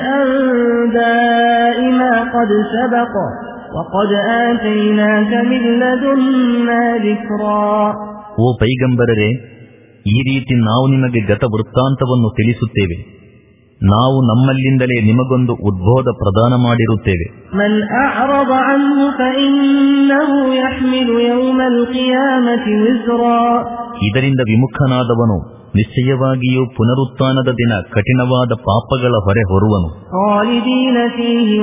ಅಂಬಾಇ ಮಾ ಖದ್ ಸಬಕ ವಖದ್ ಆತೈನಾಕ ಮಿನ್ ಲದುನ್ನಾ ಜಿಕ್ರಾ. ಓ ಪೈಗಂಬರರೇ, ಈ ರೀತಿ ನಾವು ನಿಮಗೆ ಗತ ವೃತ್ತಾಂತವನ್ನು ತಿಳಿಸುತ್ತೇವೆ. ನಾವು ನಮ್ಮಲ್ಲಿಂದಲೇ ನಿಮಗೊಂದು ಉದ್ಬೋಧ ಪ್ರದಾನ ಮಾಡಿರುತ್ತೇವೆ. ಮನ್ ಅಅರದ ಅನ್ಹು ಫಇನ್ನಹು ಯಹ್ಮಿಲು ಯೌಮಲ್ ಕಿಯಾಮತಿ ವಿಜ್ರಾ. ಇದರಿಂದ ವಿಮುಖನಾದವನು ನಿಶ್ಚಯವಾಗಿಯೂ ಪುನರುತ್ಥಾನದ ದಿನ ಕಠಿಣವಾದ ಪಾಪಗಳ ಹೊರೆ ಹೊರುವನು. ಖಾಲಿದೀನ ಫೀಹಿ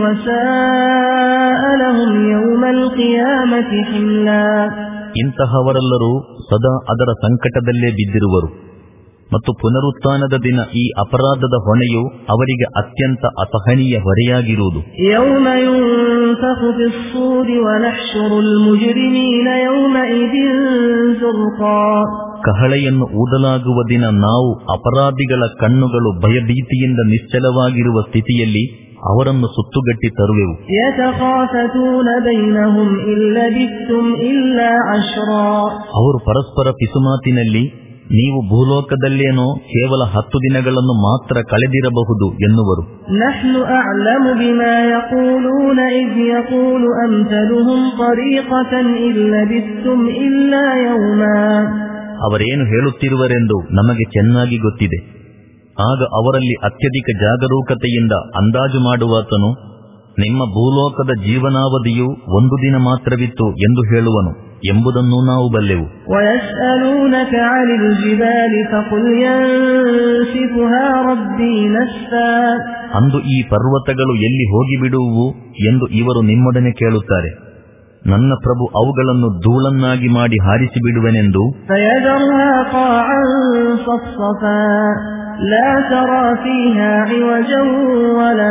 ವಸಾಅ ಲಹುಂ ಯೌಮಲ್ ಕಿಯಾಮತಿ ಹಿಮ್ಲಾ. ಇಂತಹವರೆಲ್ಲರೂ ಸದಾ ಅದರ ಸಂಕಟದಲ್ಲೇ ಬಿದ್ದಿರುವರು ಮತ್ತು ಪುನರುತ್ಥಾನದ ದಿನ ಈ ಅಪರಾಧದ ಹೊಣೆಯು ಅವರಿಗೆ ಅತ್ಯಂತ ಅಸಹನೀಯ ಹೊರೆಯಾಗಿರುವುದು. ಯೌಮ ಯುನ್ಫಖು ಫಿಸ್ಸೂರಿ ವನಹ್ಶುರುಲ್ ಮುಜ್ರಿಮೀನ ಯೌಮಇದಿನ್ ಜುರ್ಕಾ. ಕಹಳೆಯನ್ನು ಊದಲಾಗುವ ದಿನ ನಾವು ಅಪರಾಧಿಗಳ ಕಣ್ಣುಗಳು ಭಯಭೀತಿಯಿಂದ ನಿಶ್ಚಲವಾಗಿರುವ ಸ್ಥಿತಿಯಲ್ಲಿ ಅವರನ್ನು ಸುತ್ತುಗಟ್ಟಿ ತರುವೆವು. ಯತಖಾಫತೂನ ಬೈನಹುಂ ಇಲ್ಲಬಿತ್ತುಂ ಇಲ್ಲಾ ಅಶ್ರಾ. ಅವರು ಪರಸ್ಪರ ಪಿಸುಮಾತಿನಲ್ಲಿ, ನೀವು ಭೂಲೋಕದಲ್ಲೇನೋ ಕೇವಲ ಹತ್ತು ದಿನಗಳನ್ನು ಮಾತ್ರ ಕಳೆದಿರಬಹುದು ಎನ್ನುವರು. ನಹ್ನು ಅಅಲಮು ಬಿಮಾ ಯಖೂಲೂನ ಇದ್ ಯಖೂಲು ಅಮ್ಥಲುಹುಂ ತರೀಖತನ್ ಇಲ್ಲಬಿತ್ತುಂ ಇಲ್ಲಾ ಯೌಮಾ. ಅವರೇನು ಹೇಳುತ್ತಿರುವರೆಂದು ನಮಗೆ ಚೆನ್ನಾಗಿ ಗೊತ್ತಿದೆ. ಆಗ ಅವರಲ್ಲಿ ಅತ್ಯಧಿಕ ಜಾಗರೂಕತೆಯಿಂದ ಅಂದಾಜು ಮಾಡುವಾತನು, ನಿಮ್ಮ ಭೂಲೋಕದ ಜೀವನಾವಧಿಯು ಒಂದು ದಿನ ಮಾತ್ರವಿತ್ತು ಎಂದು ಹೇಳುವನು ಎಂಬುದನ್ನು ನಾವು ಬಲ್ಲೆವು. ವಯಸ್ಅಲೂನಕ ಅನಿಲ್ ಜಿಬಾಲಿ ಫಖುಲ್ ಯನ್ಸಿಫುಹಾ ರಬ್ಬಿ ನಸ್ಫಾ. ಅಂದು ಈ ಪರ್ವತಗಳು ಎಲ್ಲಿ ಹೋಗಿಬಿಡುವು ಎಂದು ಇವರು ನಿಮ್ಮೊಡನೆ ಕೇಳುತ್ತಾರೆ. ನನ್ನ ಪ್ರಭು ಅವುಗಳನ್ನು ಧೂಳನ್ನಾಗಿ ಮಾಡಿ ಹಾರಿಸಿ ಬಿಡುವೆನೆಂದು. ಫಯದರುಹಾ ಖಾಅನ್ ಸಫ್ಸಫಾ ಲಾ ತರಾ ಫೀಹಾ ಇವಜನ್ ವಲಾ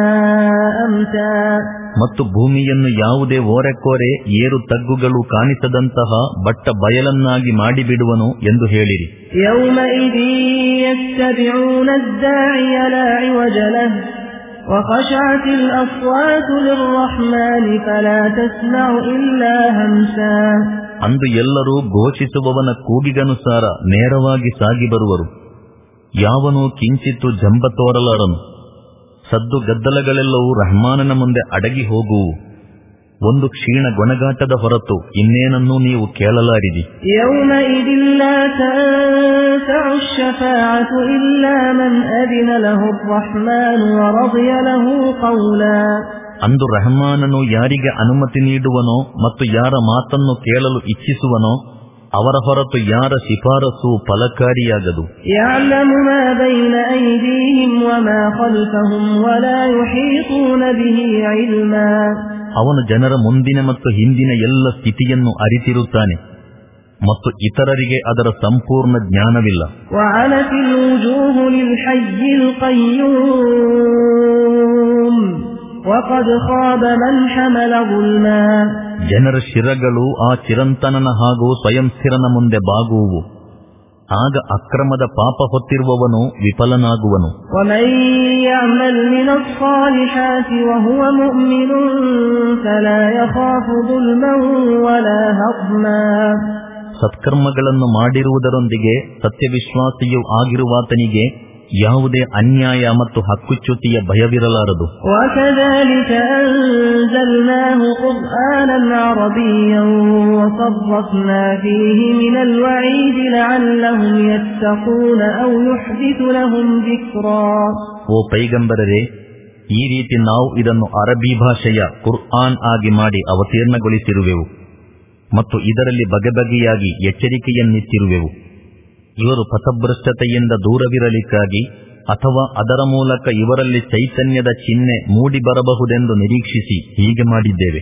ಅಮ್ತಾ. ಮತ್ತು ಭೂಮಿಯನ್ನು ಯಾವುದೇ ಓರೆಕೋರೆ ಏರು ತಗ್ಗುಗಳು ಕಾಣಿಸದಂತಹ ಬಟ್ಟ ಬಯಲನ್ನಾಗಿ ಮಾಡಿಬಿಡುವನು ಎಂದು ಹೇಳಿರಿ. ಯೌಮಇದಿನ್ ಯತ್ತಬಿಊನ ಅದ್ದಾಇಯ ಲಾ ಇವಜ ಲಹು ವಖಶಅತಿಲ್ ಅಸ್ವಾತು ಲಿರ್ರಹ್ಮಾನಿ ಫಲಾ ತಸ್ಮഉ ಇಲ್ಲಾ ಹಂಸಾ. ಅಂದು ಎಲ್ಲರೂ ಘೋಷಿಸುವವನ ಕೂಗಿಗನುಸಾರ ನೇರವಾಗಿ ಸಾಗಿ ಬರುವರು. ಯಾವನೂ ಕಿಂಚಿತ್ತು ಜಂಬ ತೋರಲಾರನು. ಸದ್ದು ಗದ್ದಲಗಳೆಲ್ಲವೂ ರಹ್ಮಾನನ ಮುಂದೆ ಅಡಗಿ ಹೋಗುವು. ಒಂದು ಕ್ಷೀಣ ಗೊಣಗಾಟದ ಹೊರತು ಇನ್ನೇನನ್ನೂ ನೀವು ಕೇಳಲಾರಿದಿ. ಯೌಮಇದಿನ್ ಲಾ ತನ್ಫഉ ಶಫಾಅತು ಇಲ್ಲಾ ಮನ್ ಅದಿನ ಲಹು ಅರ್ರಹ್ಮಾನು ವರದಿಯ ಲಹು ಕೌಲಾ. ಅಂದು ರಹಮಾನನು ಯಾರಿಗೆ ಅನುಮತಿ ನೀಡುವನೋ ಮತ್ತು ಯಾರ ಮಾತನ್ನು ಕೇಳಲು ಇಚ್ಛಿಸುವನೋ ಅವರ ಹೊರತು ಯಾರ ಶಿಫಾರಸು ಫಲಕಾರಿಯಾಗದು. ಯಅಲಮು ಮಾ ಬೈನ ಐದೀಹಿಂ ವಮಾ ಖಲ್ಫಹುಂ ವಲಾ ಯುಹೀತೂನ ಬಿಹಿ ಇಲ್ಮಾ. ಅವನು ಜನರ ಮುಂದಿನ ಮತ್ತು ಹಿಂದಿನ ಎಲ್ಲ ಸ್ಥಿತಿಯನ್ನು ಅರಿತಿರುತ್ತಾನೆ ಮತ್ತು ಇತರರಿಗೆ ಅದರ ಸಂಪೂರ್ಣ ಜ್ಞಾನವಿಲ್ಲ. ವಅನತಿಲ್ ವುಜೂಹು ಲಿಲ್ ಹಯ್ಯಿಲ್ ಕಯ್ಯೂಮ್ ವಖದ್ ಖಾಬ ಮನ್ ಹಮಲ ظುಲ್ಮಾ. ಜನರ ಶಿರಗಳು ಆ ಚಿರಂತನನ ಹಾಗೂ ಸ್ವಯಂ ಸ್ಥಿರನ ಮುಂದೆ ಬಾಗುವು. ಆಗ ಅಕ್ರಮದ ಪಾಪ ಹೊತ್ತಿರುವವನು ವಿಫಲನಾಗುವನು. ವಮನ್ ಯಅಮಲ್ ಮಿನಸ್ ಸಾಲಿಹಾತಿ ವಹುವ ಮುಅ್ಮಿನುನ್ ಫಲಾ ಯಖಾಫು ظುಲ್ಮನ್ ವಲಾ ಹದ್ಮಾ. ಸತ್ಕರ್ಮಗಳನ್ನು ಮಾಡಿರುವುದರೊಂದಿಗೆ ಸತ್ಯವಿಶ್ವಾಸಿಯೂ ಆಗಿರುವಾತನಿಗೆ ಯಾವುದೇ ಅನ್ಯಾಯ ಮತ್ತು ಹಕ್ಕುಚ್ಯುತಿಯ ಭಯವಿರಲಾರದು. ವಕದಾಲಿಕ ಅನ್ಜಲ್ನಾಹು ಕುರ್ಆನನ್ ಅರಬಿಯ್ಯನ್ ವಸರ್ರಫ್ನಾ ಫೀಹಿ ಮಿನಲ್ ವഈದಿ ಲಅಲ್ಲಹುಂ ಯತ್ತಖೂನ ಔ ಯುಹ್ದಿಥು ಲಹುಂ ಜಿಕ್ರಾ. ಓ ಪೈಗಂಬರರೇ, ಈ ರೀತಿ ನಾವು ಇದನ್ನು ಅರಬಿ ಭಾಷೆಯ ಕುರ್ಆನ್ ಆಗಿ ಮಾಡಿ ಅವತೀರ್ಣಗೊಳಿಸಿರುವೆವು ಮತ್ತು ಇದರಲ್ಲಿ ಬಗೆ ಬಗೆಯಾಗಿ ಎಚ್ಚರಿಕೆಯನ್ನಿತ್ತಿರುವೆವು. ಇವರು ಪಥಭ್ರಷ್ಟತೆಯಿಂದ ದೂರವಿರಲಿಕ್ಕಾಗಿ ಅಥವಾ ಅದರ ಮೂಲಕ ಇವರಲ್ಲಿ ಚೈತನ್ಯದ ಚಿಹ್ನೆ ಮೂಡಿ ಬರಬಹುದೆಂದು ನಿರೀಕ್ಷಿಸಿ ಹೀಗೆ ಮಾಡಿದ್ದೇವೆ.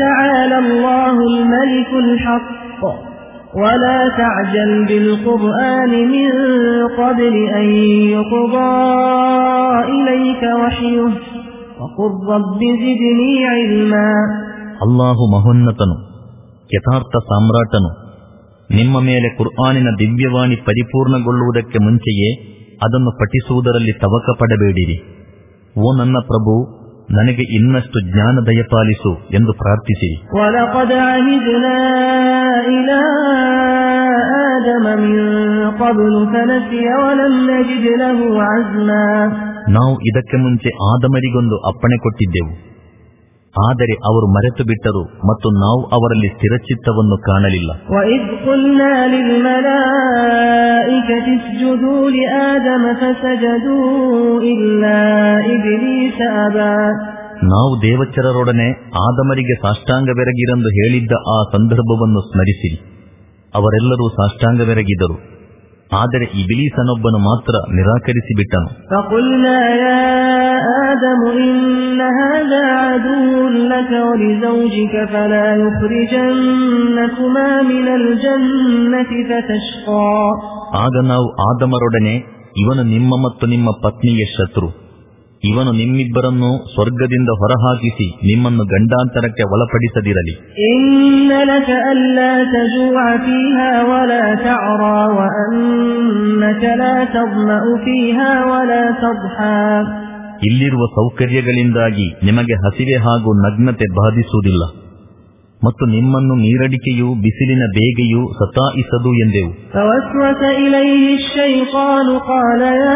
ولا تعجل بالقرآن من قبل أن يقضى إليك وحيه وقل رب زدني علما. ಅಲ್ಲಾಹು ಮಹೋನ್ನತನು, ಯಥಾರ್ಥ ಸಾಮ್ರಾಟನು. ನಿಮ್ಮ ಮೇಲೆ ಕುರ್ಆನಿನ ದಿವ್ಯವಾಣಿ ಪರಿಪೂರ್ಣಗೊಳ್ಳುವುದಕ್ಕೆ ಮುಂಚೆಯೇ ಅದನ್ನು ಪಠಿಸುವುದರಲ್ಲಿ ತವಕ ಪಡಬೇಡಿರಿ. ಓ ನನ್ನ ಪ್ರಭು, ನನಗೆ ಇನ್ನಷ್ಟು ಜ್ಞಾನ ದಯಪಾಲಿಸು ಎಂದು ಪ್ರಾರ್ಥಿಸಿರಿ. ವಲಕದ್ ಅಹಿದ್ನಾ ಇಲಾ ಆದಮ ಮಿನ್ ಕಬ್ಲು ಫನಸಿಯ ವಲಂ ನಜಿದ್ ಲಹು ಅಜ್ಮಾ. ನಾವು ಇದಕ್ಕೆ ಮುಂಚೆ ಆದಮರಿಗೊಂದು ಅಪ್ಪಣೆ ಕೊಟ್ಟಿದ್ದೆವು, ಆದರೆ ಅವರು ಮರೆತು ಬಿಟ್ಟರು ಮತ್ತು ನಾವು ಅವರಲ್ಲಿ ಸ್ಥಿರಚಿತ್ತವನ್ನು ಕಾಣಲಿಲ್ಲ. وَإِذْ قُلْنَا لِلْمَلَائِكَةِ اسْجُدُوا لِآدَمَ فَسَجَدُوا إِلَّا إِبْلِيسَ أَبَى. ನಾವು ದೇವಚರರೊಡನೆ ಆದಮರಿಗೆ ಸಾಷ್ಟಾಂಗವೆರಗಿರೆಂದು ಹೇಳಿದ್ದ ಆ ಸಂದರ್ಭವನ್ನು ಸ್ಮರಿಸಿರಿ. ಅವರೆಲ್ಲರೂ ಸಾಷ್ಟಾಂಗವೆರಗಿದರು, ಆದರೆ ಇಬ್ಲೀಸನೊಬ್ಬನು ಮಾತ್ರ ನಿರಾಕರಿಸಿ ಬಿಟ್ಟನು. فَقُلْنَا يَا آدَمُ إِنَّ هَذَا عَدُوٌّ لَكَ وَلِزَوْجِكَ فَلَا يُخْرِجَنَّكُمَا مِنَ الْجَنَّةِ فَتَشْقَى. ಆಗ ನಾವು ಆದಮರೊಡನೆ, ಇವನು ನಿಮ್ಮ ಮತ್ತು ನಿಮ್ಮ ಪತ್ನಿಯ ಶತ್ರು, ಇವನು ನಿಮ್ಮಿಬ್ಬರನ್ನು ಸ್ವರ್ಗದಿಂದ ಹೊರಹಾಕಿಸಿ ನಿಮ್ಮನ್ನು ಗಂಡಾಂತರಕ್ಕೆ ಒಳಪಡಿಸದಿರಲಿ. ಇನ್ನ ಲಕ ಅಲ್ಲಾ ತಜೂಅ ಫೀಹಾ ವಲಾ ತಅರಾ ವಅನ್ನಕ ಲಾ ತದ್ಮಅು ಫೀಹಾ ವಲಾ ತದ್ಹಾ. ಇಲ್ಲಿರುವ ಸೌಕರ್ಯಗಳಿಂದಾಗಿ ನಿಮಗೆ ಹಸಿವೆ ಹಾಗೂ ನಗ್ನತೆ ಬಾಧಿಸುವುದಿಲ್ಲ ಮತ್ತು ನಿಮ್ಮನ್ನು ನೀರಡಿಕೆಯೂ ಬಿಸಿಲಿನ ಬೇಗೆಯೂ ಸತಾಯಿಸದು ಎಂದೆವು. ಫವಸ್ವಸ ಇಲೈಹಿ ಶೈತಾನು ಖಾಲ ಯಾ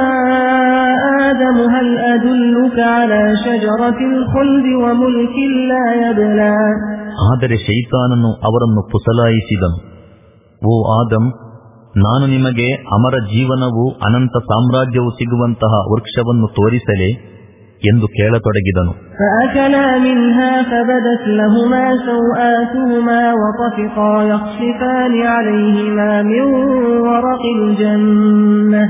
ಆದಮ ಹಲ್ ಅದುಲ್ಲುಕ ಅಲಾ ಶಜರತಿಲ್ ಖುಲ್ದಿ ವ ಮುಲ್ಕಿನ್ ಲಾ ಯಬ್ಲಾ. ಆದರೆ ಶೈತಾನನು ಅವರನ್ನು ಪುಸಲಾಯಿಸಿದನು. ಓ ಆದಮ್, ನಾನು ನಿಮಗೆ ಅಮರ ಜೀವನವು ಅನಂತ ಸಾಮ್ರಾಜ್ಯವು ಸಿಗುವಂತಹ ವೃಕ್ಷವನ್ನು ತೋರಿಸಲೇ ಎಂದು ಕೇಳತೊಡಗಿದನು. فأكلا منها فبدت لهما سوآتهما وطفقا يخصفان عليهما من ورق الجنة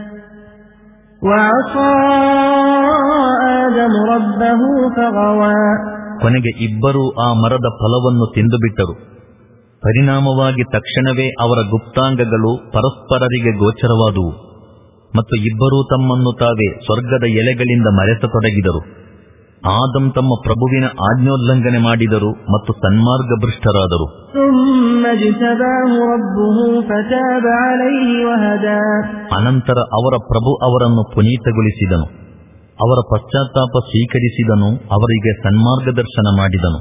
وعصى آدم ربه فغوى. ಕೊನೆಗೆ ಇಬ್ಬರೂ ಆ ಮರದ ಫಲವನ್ನು ತಿಂದುಬಿಟ್ಟರು. ಪರಿಣಾಮವಾಗಿ ತಕ್ಷಣವೇ ಅವರ ಗುಪ್ತಾಂಗಗಳು ಪರಸ್ಪರರಿಗೆ ಗೋಚರವಾದುವು ಮತ್ತು ಇಬ್ಬರೂ ತಮ್ಮನ್ನು ತಾವೇ ಸ್ವರ್ಗದ ಎಲೆಗಳಿಂದ ಮರೆತೊಡಗಿದರು. ಆದಮ್ ತಮ್ಮ ಪ್ರಭುವಿನ ಆಜ್ಞೋಲ್ಲಂಘನೆ ಮಾಡಿದರು ಮತ್ತು ಸನ್ಮಾರ್ಗಭ್ರಷ್ಟರಾದರು. ಅನಂತರ ಅವರ ಪ್ರಭು ಅವರನ್ನು ಪುನೀತಗೊಳಿಸಿದನು, ಅವರ ಪಶ್ಚಾತ್ತಾಪ ಸ್ವೀಕರಿಸಿದನು, ಅವರಿಗೆ ಸನ್ಮಾರ್ಗದರ್ಶನ ಮಾಡಿದನು.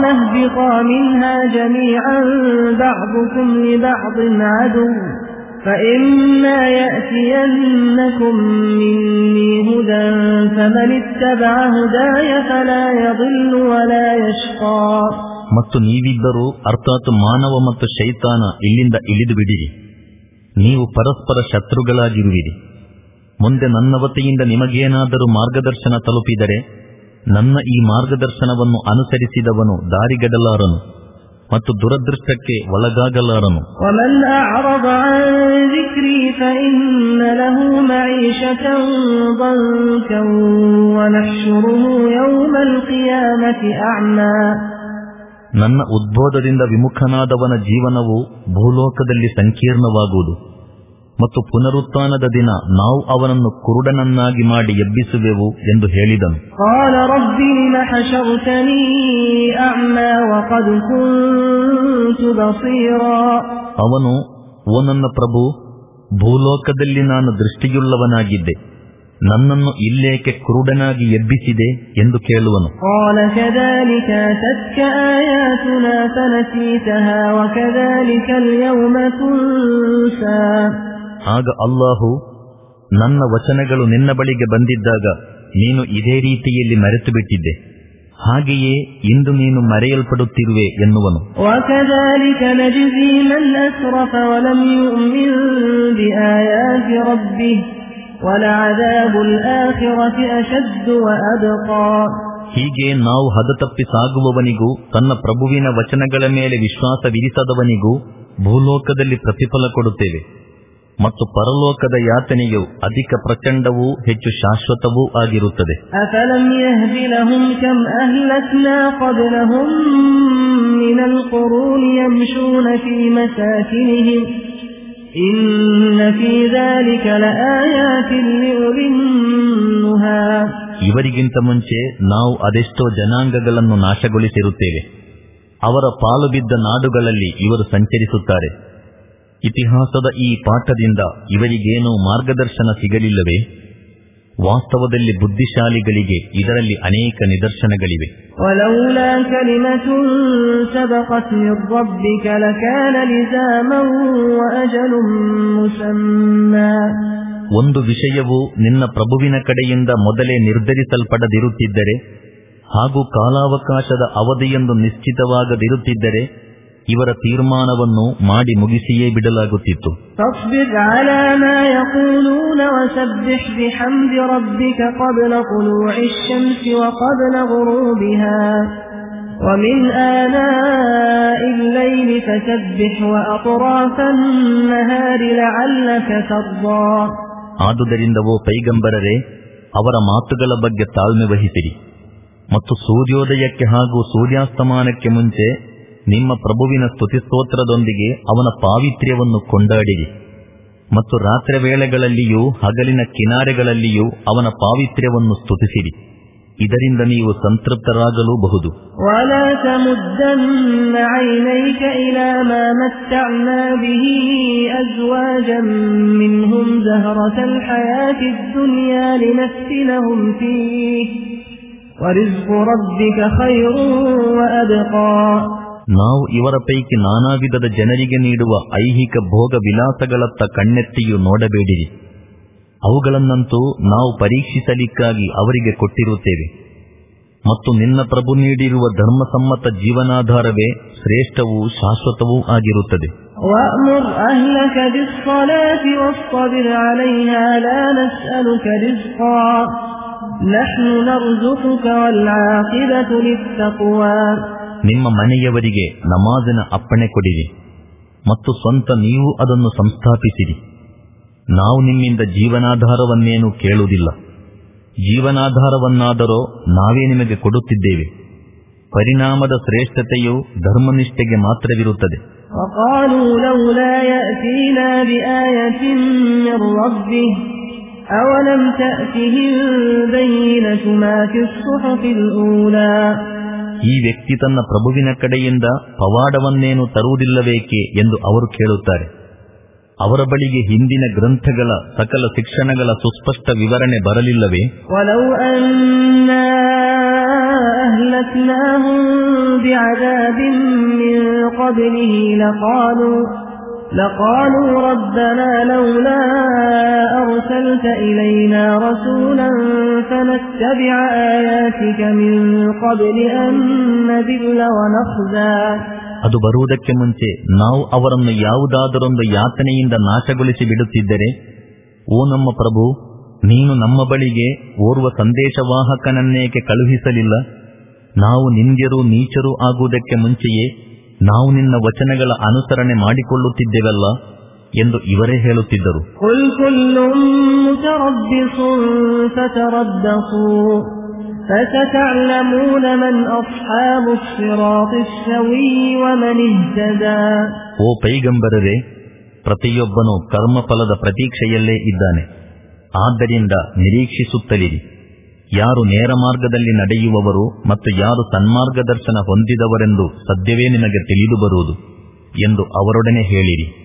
فإما يأتينكم مني هدى فمن اتبع هداي فلا يضل ولا يشقى. ಮತ್ತು ನೀವಿಬ್ಬರು, ಅರ್ಥಾತ್ ಮಾನವ ಮತ್ತು ಶೈತಾನ, ಇಲ್ಲಿಂದ ಇಳಿದು ಬಿಡಿರಿ. ನೀವು ಪರಸ್ಪರ ಶತ್ರುಗಳಾಗಿರುವಿರಿ. ಮುಂದೆ ನನ್ನ ವತಿಯಿಂದ ನಿಮಗೇನಾದರೂ ಮಾರ್ಗದರ್ಶನ ತಲುಪಿದರೆ ನನ್ನ ಈ ಮಾರ್ಗದರ್ಶನವನ್ನು ಅನುಸರಿಸಿದವನು ದಾರಿಗೆಡಲಾರನು ಮತ್ತು ದುರದೃಷ್ಟಕ್ಕೆ ಒಳಗಾಗಲಾರನು. ನನ್ನ ಉದ್ಬೋಧದಿಂದ ವಿಮುಖನಾದವನ ಜೀವನವು ಭೂಲೋಕದಲ್ಲಿ ಸಂಕೀರ್ಣವಾಗುವುದು ಮತ್ತು ಪುನರುತ್ಥಾನದ ದಿನ ನಾವು ಅವನನ್ನು ಕುರುಡನನ್ನಾಗಿ ಮಾಡಿ ಎಬ್ಬಿಸುವೆವು ಎಂದು ಹೇಳಿದನು. ಅವನು, ಓ ನನ್ನ ಪ್ರಭು, ಭೂಲೋಕದಲ್ಲಿ ನಾನು ದೃಷ್ಟಿಯುಳ್ಳವನಾಗಿದ್ದೆ, ನನ್ನನ್ನು ಇಲ್ಲೇಕೆ ಕುರುಡನಾಗಿ ಎಬ್ಬಿಸಿದೆ ಎಂದು ಕೇಳುವನು. ಆಗ ಅಲ್ಲಾಹು, ನನ್ನ ವಚನಗಳು ನಿನ್ನ ಬಳಿಗೆ ಬಂದಿದ್ದಾಗ ನೀನು ಇದೇ ರೀತಿಯಲ್ಲಿ ಮರೆತು ಬಿಟ್ಟಿದ್ದೆ, ಹಾಗೆಯೇ ಇಂದು ನೀನು ಮರೆಯಲ್ಪಡುತ್ತಿರುವೆ ಎನ್ನುವನು. ಹೀಗೆ ನಾವು ಹದತಪ್ಪಿ ಸಾಗುವವನಿಗೂ ತನ್ನ ಪ್ರಭುವಿನ ವಚನಗಳ ಮೇಲೆ ವಿಶ್ವಾಸವಿರಿಸದವನಿಗೂ ಭೂಲೋಕದಲ್ಲಿ ಪ್ರತಿಫಲ ಕೊಡುತ್ತೇವೆ. ಮತ್ತು ಪರಲೋಕದ ಯಾತನೆಯು ಅಧಿಕ ಪ್ರಚಂಡವೂ ಹೆಚ್ಚು ಶಾಶ್ವತವೂ ಆಗಿರುತ್ತದೆ. ಅಫಲಂ ಯಹ್ದಿ ಲಹುಂ ಕಂ ಅಹ್ಲಕ್ನಾ क़ಬ್ಲಹುಂ ಮಿನಲ್ क़ುರೂನಿ ಯಮ್ಶೂನ ಫೀ ಮಸಾಕಿನಿಹಿಂ ಇನ್ನ ಫೀ ذلك ಲಆಯಾತಿನ್ ಲಿಉಲಿನ್ ನುಹಾ. ಇವರಿಗಿಂತ ಮುಂಚೆ ನಾವು ಅದೆಷ್ಟೋ ಜನಾಂಗಗಳನ್ನು ನಾಶಗೊಳಿಸಿರುತ್ತೇವೆ. ಅವರ ಪಾಲು ಬಿದ್ದ ನಾಡುಗಳಲ್ಲಿ ಇವರು ಸಂಚರಿಸುತ್ತಾರೆ. ಇತಿಹಾಸದ ಈ ಪಾಠದಿಂದ ಇವರಿಗೇನೂ ಮಾರ್ಗದರ್ಶನ ಸಿಗಲಿಲ್ಲವೇ? ವಾಸ್ತವದಲ್ಲಿ ಬುದ್ಧಿಶಾಲಿಗಳಿಗೆ ಇದರಲ್ಲಿ ಅನೇಕ ನಿದರ್ಶನಗಳಿವೆ. ವಲೌಲಾ ಕಲಿಮತುನ್ ಸಬಕತ್ ಮಿರ್ ರಬ್ಬಿಕ ಲಕಾನ ಲಿಜಾಮನ್ ವಅಜಲುನ್ ಮುಸಮ್ಮಾ. ಒಂದು ವಿಷಯವು ನಿನ್ನ ಪ್ರಭುವಿನ ಕಡೆಯಿಂದ ಮೊದಲೇ ನಿರ್ಧರಿಸಲ್ಪಡದಿರುತ್ತಿದ್ದರೆ ಹಾಗೂ ಕಾಲಾವಕಾಶದ ಅವಧಿಯೊಂದು ನಿಶ್ಚಿತವಾಗದಿರುತ್ತಿದ್ದರೆ ಇವರ ತೀರ್ಮಾನವನ್ನು ಮಾಡಿ ಮುಗಿಸಿಯೇ ಬಿಡಲಾಗುತ್ತಿತ್ತು. ಫಸ್ಬಿರ್ ಅಲಾ ಮಾ ಯಖೂಲೂನ ವಸಬ್ಬಿಹ್ ಬಿಹಮ್ದಿ ರಬ್ಬಿಕ क़ಬ್ಲ ತುಲೂಇ ಶ್ಶಮ್ಸಿ ವक़ಬ್ಲ ಗುರೂಬಿಹಾ ವಮಿನ್ ಆನಾಇ ಲ್ಲೈಲಿ ಫಸಬ್ಬಿಹ್ ವಅತ್ರಾಫನ್ ನಹಾರಿ ಲಅಲ್ಲಕ ತರ್ದಾ. ಆದುದರಿಂದ ಓ ಪೈಗಂಬರರೇ, ಅವರ ಮಾತುಗಳ ಬಗ್ಗೆ ತಾಳ್ಮೆ ವಹಿಸಿರಿ ಮತ್ತು ಸೂರ್ಯೋದಯಕ್ಕೆ ಹಾಗೂ ಸೂರ್ಯಾಸ್ತಮಾನಕ್ಕೆ ಮುಂಚೆ ನಿಮ್ಮ ಪ್ರಭುವಿನ ಸ್ತುತಿಸ್ತೋತ್ರದೊಂದಿಗೆ ಅವನ ಪಾವಿತ್ರ್ಯವನ್ನು ಕೊಂಡಾಡಿರಿ ಮತ್ತು ರಾತ್ರಿ ವೇಳೆಗಳಲ್ಲಿಯೂ ಹಗಲಿನ ಕಿನಾರೆಗಳಲ್ಲಿಯೂ ಅವನ ಪಾವಿತ್ರ್ಯವನ್ನು ಸ್ತುತಿಸಿರಿ. ಇದರಿಂದ ನೀವು ಸಂತೃಪ್ತರಾಗಲೂಬಹುದು. ವಲಾ ತಮುದ್ದನ್ನ ಐನೈಕ ಇಲಾ ಮಾ ಮತ್ತಅನಾ ಬಿಹಿ ಅಜ್ವಾಜನ್ ಮಿನ್ಹುಂ ಝಹರತಲ್ ಹಯಾತಿದ್ ದುನ್ಯಾ ಲಿನಫ್ತಿನಹುಂ ಫೀಹಿ ವರಿಜ್ಕು ರಬ್ಬಿಕ ಖೈರುನ್ ವಅಬ್ಕಾ. ನಾವು ಇವರ ಪೈಕಿ ನಾನಾ ವಿಧದ ಜನರಿಗೆ ನೀಡುವ ಐಹಿಕ ಭೋಗ ವಿಲಾಸಗಳತ್ತ ಕಣ್ಣೆತ್ತಿಯೂ ನೋಡಬೇಡಿರಿ. ಅವುಗಳನ್ನಂತೂ ನಾವು ಪರೀಕ್ಷಿಸಲಿಕ್ಕಾಗಿ ಅವರಿಗೆ ಕೊಟ್ಟಿರುತ್ತೇವೆ ಮತ್ತು ನಿನ್ನ ಪ್ರಭು ನೀಡಿರುವ ಧರ್ಮಸಮ್ಮತ ಜೀವನಾಧಾರವೇ ಶ್ರೇಷ್ಠವೂ ಶಾಶ್ವತವೂ ಆಗಿರುತ್ತದೆ. ವಅಮುರ್ ಅಹ್ಲಕ ಬಿಸ್ಸಲಾತಿ ವಸ್ತಾಬಿರ್ ಅಲೈಹಾ ಲಾ ನಸ್ಅಲುಕ ರಿಜ್ಕಾ ನಹ್ನು ನರ್ಜುಕುಕ ವಲ್ ಆಖಿಬತು ಲಿತ್ತಕ್ವಾ. ನಿಮ್ಮ ಮನೆಯವರಿಗೆ ನಮಾಜಿನ ಅಪ್ಪಣೆ ಕೊಡಿರಿ ಮತ್ತು ಸ್ವಂತ ನೀವು ಅದನ್ನು ಸಂಸ್ಥಾಪಿಸಿರಿ. ನಾವು ನಿಮ್ಮಿಂದ ಜೀವನಾಧಾರವನ್ನೇನೂ ಕೇಳುವುದಿಲ್ಲ. ಜೀವನಾಧಾರವನ್ನಾದರೋ ನಾವೇ ನಿಮಗೆ ಕೊಡುತ್ತಿದ್ದೇವೆ. ಪರಿಣಾಮದ ಶ್ರೇಷ್ಠತೆಯು ಧರ್ಮನಿಷ್ಠೆಗೆ ಮಾತ್ರವಿರುತ್ತದೆ. ವಕಾಲೂ ಲೌಲಾ ಯಅತೀನಾ ಬಿಆಯತಿನ್ ಮಿರ್ ರಬ್ಬಿಹ್ ಅವಲಂ ತಅತಿಹಿಂ ಬಯ್ಯಿನತು ಮಾ ಫಿಸ್ ಸುಹುಫಿಲ್ ಊಲಾ. ಈ ವ್ಯಕ್ತಿ ತನ್ನ ಪ್ರಭುವಿನ ಕಡೆಯಿಂದ ಪವಾಡವನ್ನೇನು ತರುವುದಿಲ್ಲವೇಕೆ ಎಂದು ಅವರು ಕೇಳುತ್ತಾರೆ. ಅವರ ಬಳಿಗೆ ಹಿಂದಿನ ಗ್ರಂಥಗಳ ಸಕಲ ಶಿಕ್ಷಣಗಳ ಸುಸ್ಪಷ್ಟ ವಿವರಣೆ ಬರಲಿಲ್ಲವೇ? ವಲೌ ಅನ್ನಾ ಅಹ್ಲಕ್ನಾಹುಂ ಬಿಅದಾಬಿನ್ ಮಿನ್ क़ಬ್ಲಿಹಿ ಲಕಾಲೂ ಲಕಾಲೂ ರಬ್ಬನಾ ಲೌಲಾ ಅರ್ಸಲ್ತ ಇಲೈನಾ ರಸೂಲನ್ ಫನತ್ತಬಿಅ ಆಯಾತಿಕ ಮಿನ್ क़ಬ್ಲಿ ಅನ್ ನದಿಲ್ಲ ವನಖ್ಜಾ. ಅದು ಬರುವುದಕ್ಕೆ ಮುಂಚೆ ನಾವು ಅವರನ್ನು ಯಾವುದಾದರೊಂದು ಯಾತನೆಯಿಂದ ನಾಶಗೊಳಿಸಿ ಬಿಡುತ್ತಿದ್ದರೆ, ಓ ನಮ್ಮ ಪ್ರಭು, ನೀನು ನಮ್ಮ ಬಳಿಗೆ ಓರ್ವ ಸಂದೇಶವಾಹಕನನ್ನೇಕೆ ಕಳುಹಿಸಲಿಲ್ಲ? ನಾವು ನಿಂದ್ಯರೂ ನೀಚರೂ ಆಗುವುದಕ್ಕೆ ಮುಂಚೆಯೇ ನಾವು ನಿನ್ನ ವಚನಗಳ ಅನುಸರಣೆ ಮಾಡಿಕೊಳ್ಳುತ್ತಿದ್ದೆವಲ್ಲ ಎಂದು ಇವರೇ ಹೇಳುತ್ತಿದ್ದರು. ಕುಲ್ ಕುಲ್ಲುಂ ಮುತರಬ್ಬಿಸುನ್ ಫತರಬ್ಬಸೂ ಫಸತಅಲಮೂನ ಮನ್ ಅಸ್ಹಾಬು ಸ್ಸಿರಾತಿ ಸ್ಸವೀ ವಮನ್ ಇಹ್ತದಾ. ಓ ಪೈಗಂಬರರೇ, ಪ್ರತಿಯೊಬ್ಬನೂ ಕರ್ಮಫಲದ ಪ್ರತೀಕ್ಷೆಯಲ್ಲೇ ಇದ್ದಾನೆ. ಆದ್ದರಿಂದ ನಿರೀಕ್ಷಿಸುತ್ತಲಿರಿ. ಯಾರು ನೇರ ಮಾರ್ಗದಲ್ಲಿ ನಡೆಯುವವರು ಮತ್ತು ಯಾರು ಸನ್ಮಾರ್ಗದರ್ಶನ ಹೊಂದಿದವರೆಂದು ಸದ್ಯವೇ ನಿನಗೆ ತಿಳಿದು ಬರುವುದು ಎಂದು ಅವರೊಡನೆ ಹೇಳಿರಿ.